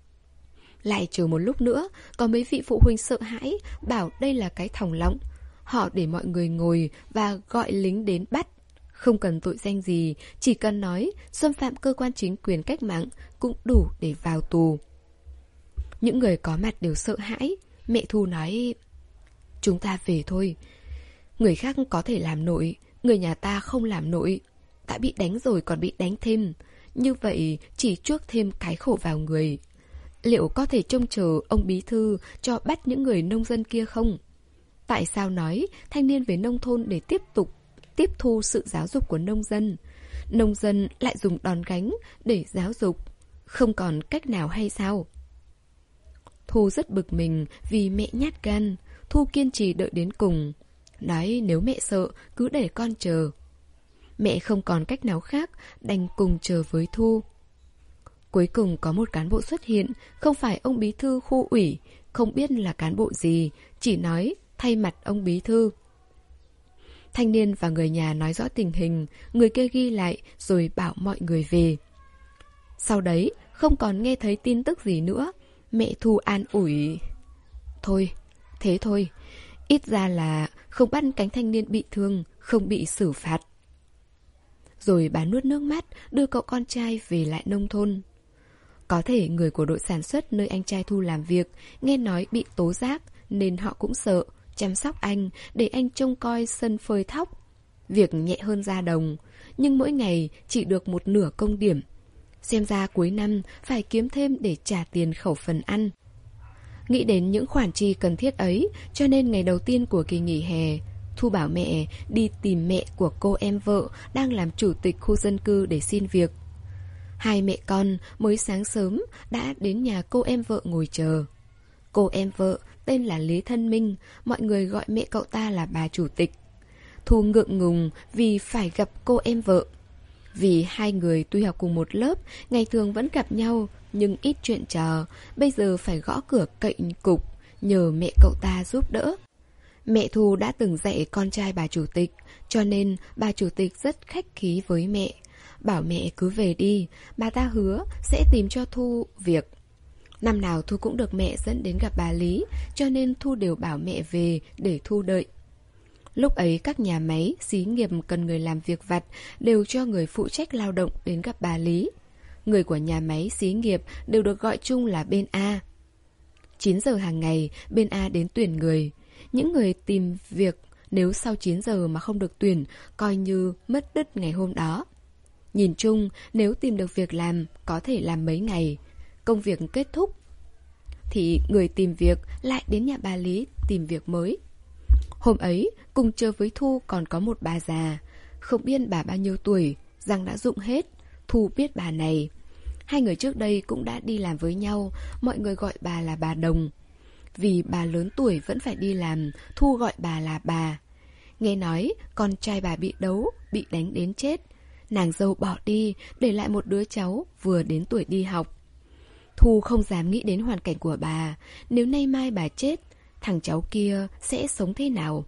Lại chờ một lúc nữa, có mấy vị phụ huynh sợ hãi, bảo đây là cái thòng lọng. Họ để mọi người ngồi và gọi lính đến bắt. Không cần tội danh gì, chỉ cần nói xâm phạm cơ quan chính quyền cách mạng cũng đủ để vào tù. Những người có mặt đều sợ hãi. Mẹ Thu nói, chúng ta về thôi. Người khác có thể làm nổi, người nhà ta không làm nổi. Đã bị đánh rồi còn bị đánh thêm. Như vậy chỉ chuốc thêm cái khổ vào người. Liệu có thể trông chờ ông bí thư cho bắt những người nông dân kia không? Tại sao nói thanh niên về nông thôn để tiếp tục tiếp thu sự giáo dục của nông dân? Nông dân lại dùng đòn gánh để giáo dục. Không còn cách nào hay sao? Thu rất bực mình vì mẹ nhát gan. Thu kiên trì đợi đến cùng. Nói nếu mẹ sợ cứ để con chờ. Mẹ không còn cách nào khác, đành cùng chờ với Thu. Cuối cùng có một cán bộ xuất hiện, không phải ông bí thư khu ủy, không biết là cán bộ gì, chỉ nói thay mặt ông bí thư. Thanh niên và người nhà nói rõ tình hình, người kia ghi lại rồi bảo mọi người về. Sau đấy không còn nghe thấy tin tức gì nữa. Mẹ Thu an ủi, thôi, thế thôi, ít ra là không bắt cánh thanh niên bị thương, không bị xử phạt. Rồi bà nuốt nước mắt, đưa cậu con trai về lại nông thôn. Có thể người của đội sản xuất nơi anh trai Thu làm việc nghe nói bị tố giác nên họ cũng sợ, chăm sóc anh để anh trông coi sân phơi thóc. Việc nhẹ hơn ra đồng, nhưng mỗi ngày chỉ được một nửa công điểm. Xem ra cuối năm phải kiếm thêm để trả tiền khẩu phần ăn. Nghĩ đến những khoản chi cần thiết ấy, cho nên ngày đầu tiên của kỳ nghỉ hè, Thu bảo mẹ đi tìm mẹ của cô em vợ đang làm chủ tịch khu dân cư để xin việc. Hai mẹ con mới sáng sớm đã đến nhà cô em vợ ngồi chờ. Cô em vợ tên là Lý Thân Minh, mọi người gọi mẹ cậu ta là bà chủ tịch. Thu ngượng ngùng vì phải gặp cô em vợ. Vì hai người tuy học cùng một lớp, ngày thường vẫn gặp nhau, nhưng ít chuyện trò, bây giờ phải gõ cửa cậy cục, nhờ mẹ cậu ta giúp đỡ. Mẹ Thu đã từng dạy con trai bà chủ tịch, cho nên bà chủ tịch rất khách khí với mẹ. Bảo mẹ cứ về đi, bà ta hứa sẽ tìm cho Thu việc. Năm nào Thu cũng được mẹ dẫn đến gặp bà Lý, cho nên Thu đều bảo mẹ về để Thu đợi. Lúc ấy các nhà máy, xí nghiệp cần người làm việc vặt đều cho người phụ trách lao động đến gặp bà Lý. Người của nhà máy, xí nghiệp đều được gọi chung là bên A. chín giờ hàng ngày, bên A đến tuyển người. Những người tìm việc nếu sau chín giờ mà không được tuyển, coi như mất đứt ngày hôm đó. Nhìn chung, nếu tìm được việc làm, có thể làm mấy ngày. Công việc kết thúc, thì người tìm việc lại đến nhà bà Lý tìm việc mới. Hôm ấy, cùng chơi với Thu còn có một bà già. Không biết bà bao nhiêu tuổi, răng đã rụng hết. Thu biết bà này. Hai người trước đây cũng đã đi làm với nhau, mọi người gọi bà là bà Đồng. Vì bà lớn tuổi vẫn phải đi làm, Thu gọi bà là bà. Nghe nói con trai bà bị đấu, bị đánh đến chết. Nàng dâu bỏ đi, để lại một đứa cháu vừa đến tuổi đi học. Thu không dám nghĩ đến hoàn cảnh của bà. Nếu nay mai bà chết, thằng cháu kia sẽ sống thế nào?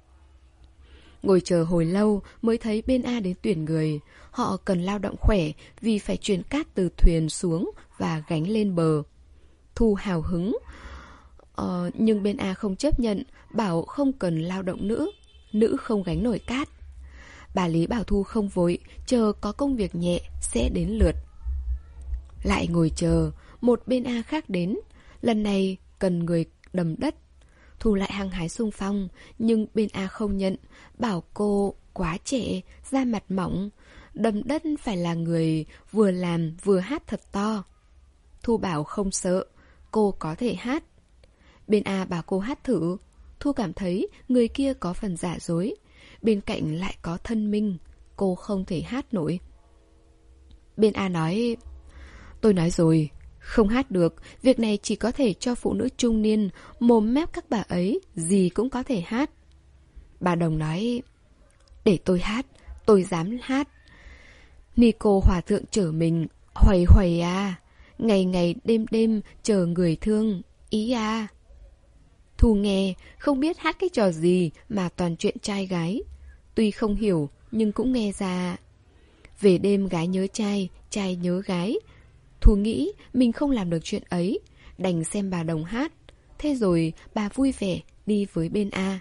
Ngồi chờ hồi lâu mới thấy bên A đến tuyển người. Họ cần lao động khỏe vì phải chuyển cát từ thuyền xuống và gánh lên bờ. Thu hào hứng. Ờ, nhưng bên A không chấp nhận, bảo không cần lao động nữ. Nữ không gánh nổi cát. Bà Lý bảo Thu không vội, chờ có công việc nhẹ sẽ đến lượt. Lại ngồi chờ, một bên A khác đến. Lần này cần người đầm đất. Thu lại hăng hái xung phong, nhưng bên A không nhận, bảo cô quá trẻ, da mặt mỏng. Đầm đất phải là người vừa làm vừa hát thật to. Thu bảo không sợ, cô có thể hát. Bên A bảo cô hát thử. Thu cảm thấy người kia có phần giả dối. Bên cạnh lại có thân minh, cô không thể hát nổi. Bên A nói, tôi nói rồi, không hát được, việc này chỉ có thể cho phụ nữ trung niên, mồm mép các bà ấy, gì cũng có thể hát. Bà Đồng nói, để tôi hát, tôi dám hát. Nico hòa thượng chở mình, huầy huầy à, ngày ngày đêm đêm chờ người thương, ý à. Thu nghe, không biết hát cái trò gì mà toàn chuyện trai gái. Tuy không hiểu, nhưng cũng nghe ra. Về đêm gái nhớ trai, trai nhớ gái. Thu nghĩ mình không làm được chuyện ấy, đành xem bà Đồng hát. Thế rồi bà vui vẻ đi với bên A.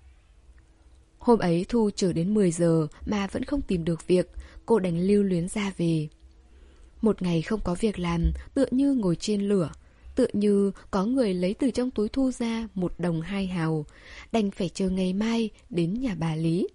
Hôm ấy Thu chờ đến mười giờ mà vẫn không tìm được việc, cô đành lưu luyến ra về. Một ngày không có việc làm, tựa như ngồi trên lửa. Tựa như có người lấy từ trong túi Thu ra một đồng hai hào, đành phải chờ ngày mai đến nhà bà Lý.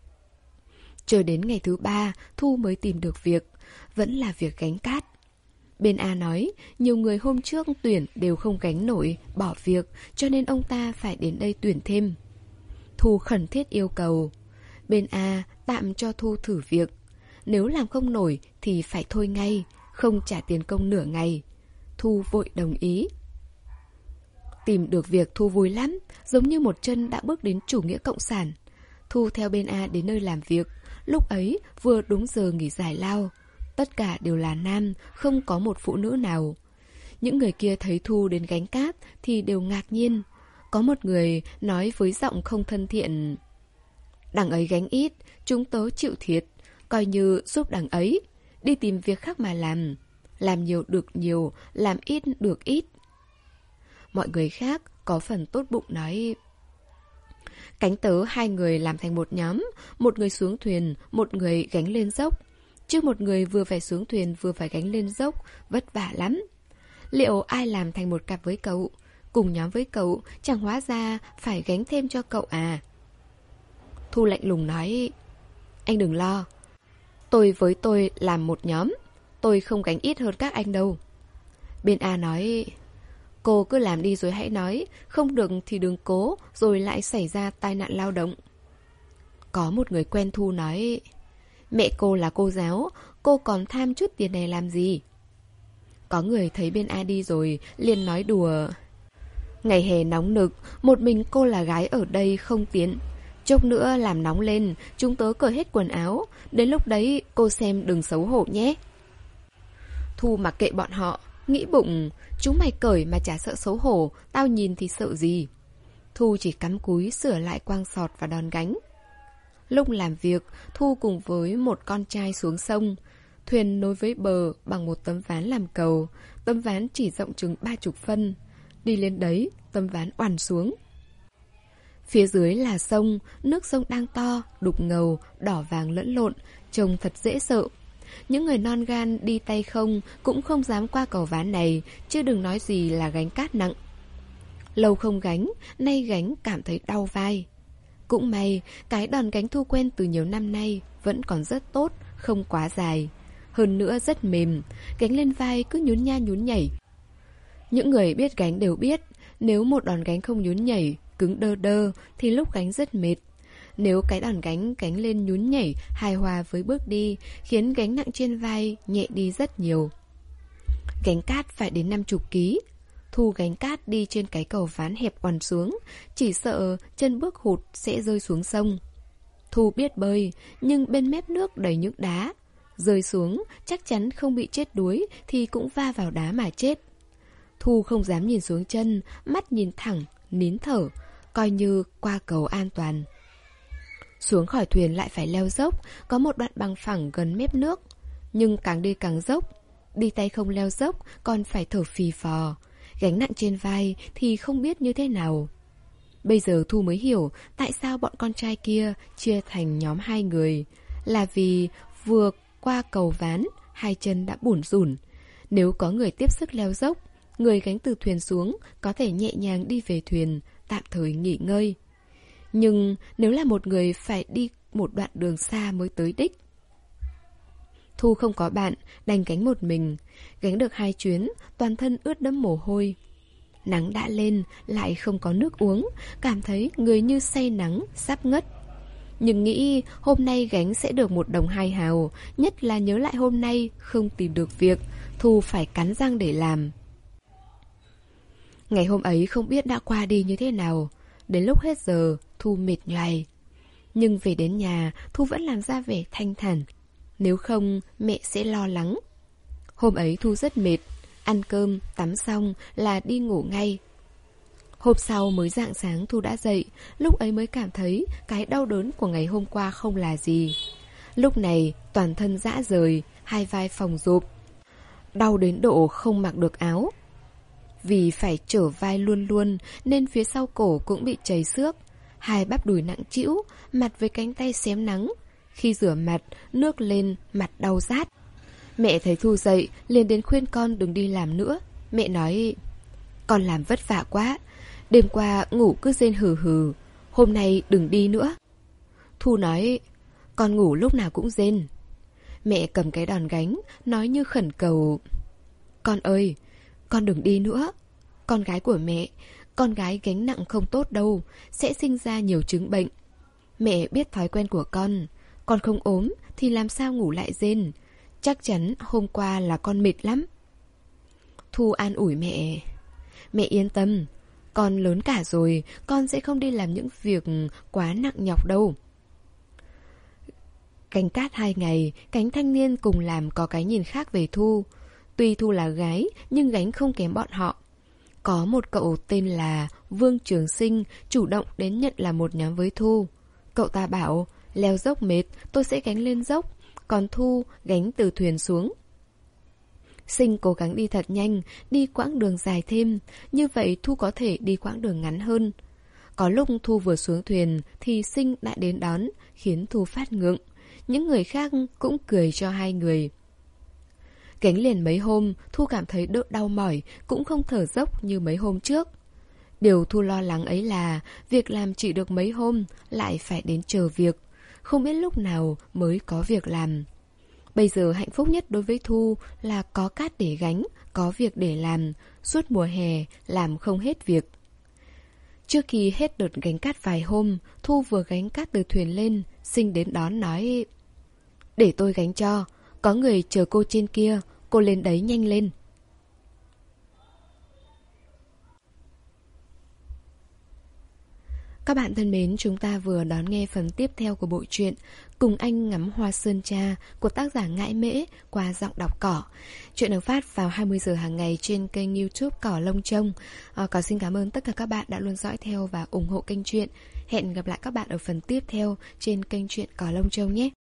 Chờ đến ngày thứ ba, Thu mới tìm được việc, vẫn là việc gánh cát. Bên A nói, nhiều người hôm trước tuyển đều không gánh nổi, bỏ việc, cho nên ông ta phải đến đây tuyển thêm. Thu khẩn thiết yêu cầu. Bên A tạm cho Thu thử việc. Nếu làm không nổi thì phải thôi ngay, không trả tiền công nửa ngày. Thu vội đồng ý. Tìm được việc Thu vui lắm, giống như một chân đã bước đến chủ nghĩa cộng sản. Thu theo bên A đến nơi làm việc. Lúc ấy vừa đúng giờ nghỉ giải lao. Tất cả đều là nam, không có một phụ nữ nào. Những người kia thấy Thu đến gánh cát thì đều ngạc nhiên. Có một người nói với giọng không thân thiện, đằng ấy gánh ít, chúng tớ chịu thiệt, coi như giúp đằng ấy, đi tìm việc khác mà làm. Làm nhiều được nhiều, làm ít được ít. Mọi người khác có phần tốt bụng nói, cánh tớ hai người làm thành một nhóm, một người xuống thuyền, một người gánh lên dốc. Chứ một người vừa phải xuống thuyền vừa phải gánh lên dốc, vất vả lắm. Liệu ai làm thành một cặp với cậu, cùng nhóm với cậu, chẳng hóa ra phải gánh thêm cho cậu à? Thu lạnh lùng nói, anh đừng lo, tôi với tôi làm một nhóm, tôi không gánh ít hơn các anh đâu. Bên A nói, cô cứ làm đi rồi hãy nói, không được thì đừng cố, rồi lại xảy ra tai nạn lao động. Có một người quen Thu nói, mẹ cô là cô giáo, cô còn tham chút tiền này làm gì? Có người thấy bên A đi rồi, liền nói đùa, ngày hè nóng nực, một mình cô là gái ở đây không tiện. Chốc nữa làm nóng lên, chúng tớ cởi hết quần áo, đến lúc đấy cô xem đừng xấu hổ nhé. Thu mặc kệ bọn họ, nghĩ bụng, chúng mày cởi mà chả sợ xấu hổ, tao nhìn thì sợ gì. Thu chỉ cắm cúi sửa lại quang sọt và đòn gánh. Lúc làm việc, Thu cùng với một con trai xuống sông. Thuyền nối với bờ bằng một tấm ván làm cầu. Tấm ván chỉ rộng chừng ba chục phân. Đi lên đấy, tấm ván oằn xuống. Phía dưới là sông, nước sông đang to, đục ngầu, đỏ vàng lẫn lộn, trông thật dễ sợ. Những người non gan đi tay không cũng không dám qua cầu ván này, chứ đừng nói gì là gánh cát nặng. Lâu không gánh, nay gánh cảm thấy đau vai. Cũng may, cái đòn gánh Thu quen từ nhiều năm nay vẫn còn rất tốt, không quá dài. Hơn nữa rất mềm, gánh lên vai cứ nhún nha nhún nhảy. Những người biết gánh đều biết, nếu một đòn gánh không nhún nhảy, cứng đơ đơ thì lúc gánh rất mệt. Nếu cái đòn gánh gánh lên nhún nhảy hài hòa với bước đi, khiến gánh nặng trên vai nhẹ đi rất nhiều. Gánh cát phải đến năm mươi ký. Thu gánh cát đi trên cái cầu ván hẹp oằn xuống, chỉ sợ chân bước hụt sẽ rơi xuống sông. Thu biết bơi, nhưng bên mép nước đầy những đá. Rơi xuống, chắc chắn không bị chết đuối thì cũng va vào đá mà chết. Thu không dám nhìn xuống chân, mắt nhìn thẳng, nín thở, coi như qua cầu an toàn. Xuống khỏi thuyền lại phải leo dốc, có một đoạn bằng phẳng gần mép nước. Nhưng càng đi càng dốc, đi tay không leo dốc còn phải thở phì phò. Gánh nặng trên vai thì không biết như thế nào. Bây giờ Thu mới hiểu tại sao bọn con trai kia chia thành nhóm hai người. Là vì vừa qua cầu ván, hai chân đã bủn rủn. Nếu có người tiếp sức leo dốc, người gánh từ thuyền xuống có thể nhẹ nhàng đi về thuyền, tạm thời nghỉ ngơi. Nhưng nếu là một người phải đi một đoạn đường xa mới tới đích. Thu không có bạn, đành gánh một mình. Gánh được hai chuyến, toàn thân ướt đẫm mồ hôi. Nắng đã lên, lại không có nước uống, cảm thấy người như say nắng, sắp ngất. Nhưng nghĩ hôm nay gánh sẽ được một đồng hai hào, nhất là nhớ lại hôm nay không tìm được việc, Thu phải cắn răng để làm. Ngày hôm ấy không biết đã qua đi như thế nào. Đến lúc hết giờ, Thu mệt nhoài. Nhưng về đến nhà, Thu vẫn làm ra vẻ thanh thản. Nếu không, mẹ sẽ lo lắng. Hôm ấy Thu rất mệt. Ăn cơm, tắm xong là đi ngủ ngay. Hôm sau mới rạng sáng Thu đã dậy. Lúc ấy mới cảm thấy cái đau đớn của ngày hôm qua không là gì. Lúc này toàn thân rã rời, hai vai phồng rộp. Đau đến độ không mặc được áo. Vì phải trở vai luôn luôn nên phía sau cổ cũng bị chảy xước. Hai bắp đùi nặng trĩu, mặt với cánh tay xém nắng. Khi rửa mặt, nước lên, mặt đau rát. Mẹ thấy Thu dậy, liền đến khuyên con đừng đi làm nữa. Mẹ nói, con làm vất vả quá. Đêm qua ngủ cứ rên hừ hừ. Hôm nay đừng đi nữa. Thu nói, con ngủ lúc nào cũng rên. Mẹ cầm cái đòn gánh, nói như khẩn cầu, con ơi, con đừng đi nữa. Con gái của mẹ, con gái gánh nặng không tốt đâu, sẽ sinh ra nhiều chứng bệnh. Mẹ biết thói quen của con. Con không ốm thì làm sao ngủ lại rên. Chắc chắn hôm qua là con mệt lắm. Thu an ủi mẹ, mẹ yên tâm, con lớn cả rồi, con sẽ không đi làm những việc quá nặng nhọc đâu. Gánh cát hai ngày, cánh thanh niên cùng làm có cái nhìn khác về Thu. Tuy Thu là gái, nhưng gánh không kém bọn họ. Có một cậu tên là Vương Trường Sinh chủ động đến nhận là một nhóm với Thu. Cậu ta bảo, leo dốc mệt, tôi sẽ gánh lên dốc, còn Thu gánh từ thuyền xuống. Sinh cố gắng đi thật nhanh, đi quãng đường dài thêm, như vậy Thu có thể đi quãng đường ngắn hơn. Có lúc Thu vừa xuống thuyền thì Sinh đã đến đón, khiến Thu phát ngượng. Những người khác cũng cười cho hai người. Gánh liền mấy hôm, Thu cảm thấy đỡ đau mỏi, cũng không thở dốc như mấy hôm trước. Điều Thu lo lắng ấy là việc làm chỉ được mấy hôm, lại phải đến chờ việc. Không biết lúc nào mới có việc làm. Bây giờ hạnh phúc nhất đối với Thu là có cát để gánh, có việc để làm, suốt mùa hè làm không hết việc. Trước khi hết đợt gánh cát vài hôm, Thu vừa gánh cát từ thuyền lên, Sinh đến đón nói, để tôi gánh cho, có người chờ cô trên kia, cô lên đấy nhanh lên. Các bạn thân mến, chúng ta vừa đón nghe phần tiếp theo của bộ truyện Cùng Anh Ngắm Hoa Sơn Cha của tác giả Ngãi Mễ qua giọng đọc Cỏ. Chuyện được phát vào hai mươi giờ hàng ngày trên kênh YouTube Cỏ Lông Trông. À, Cỏ xin cảm ơn tất cả các bạn đã luôn dõi theo và ủng hộ kênh truyện. Hẹn gặp lại các bạn ở phần tiếp theo trên kênh truyện Cỏ Lông Trông nhé.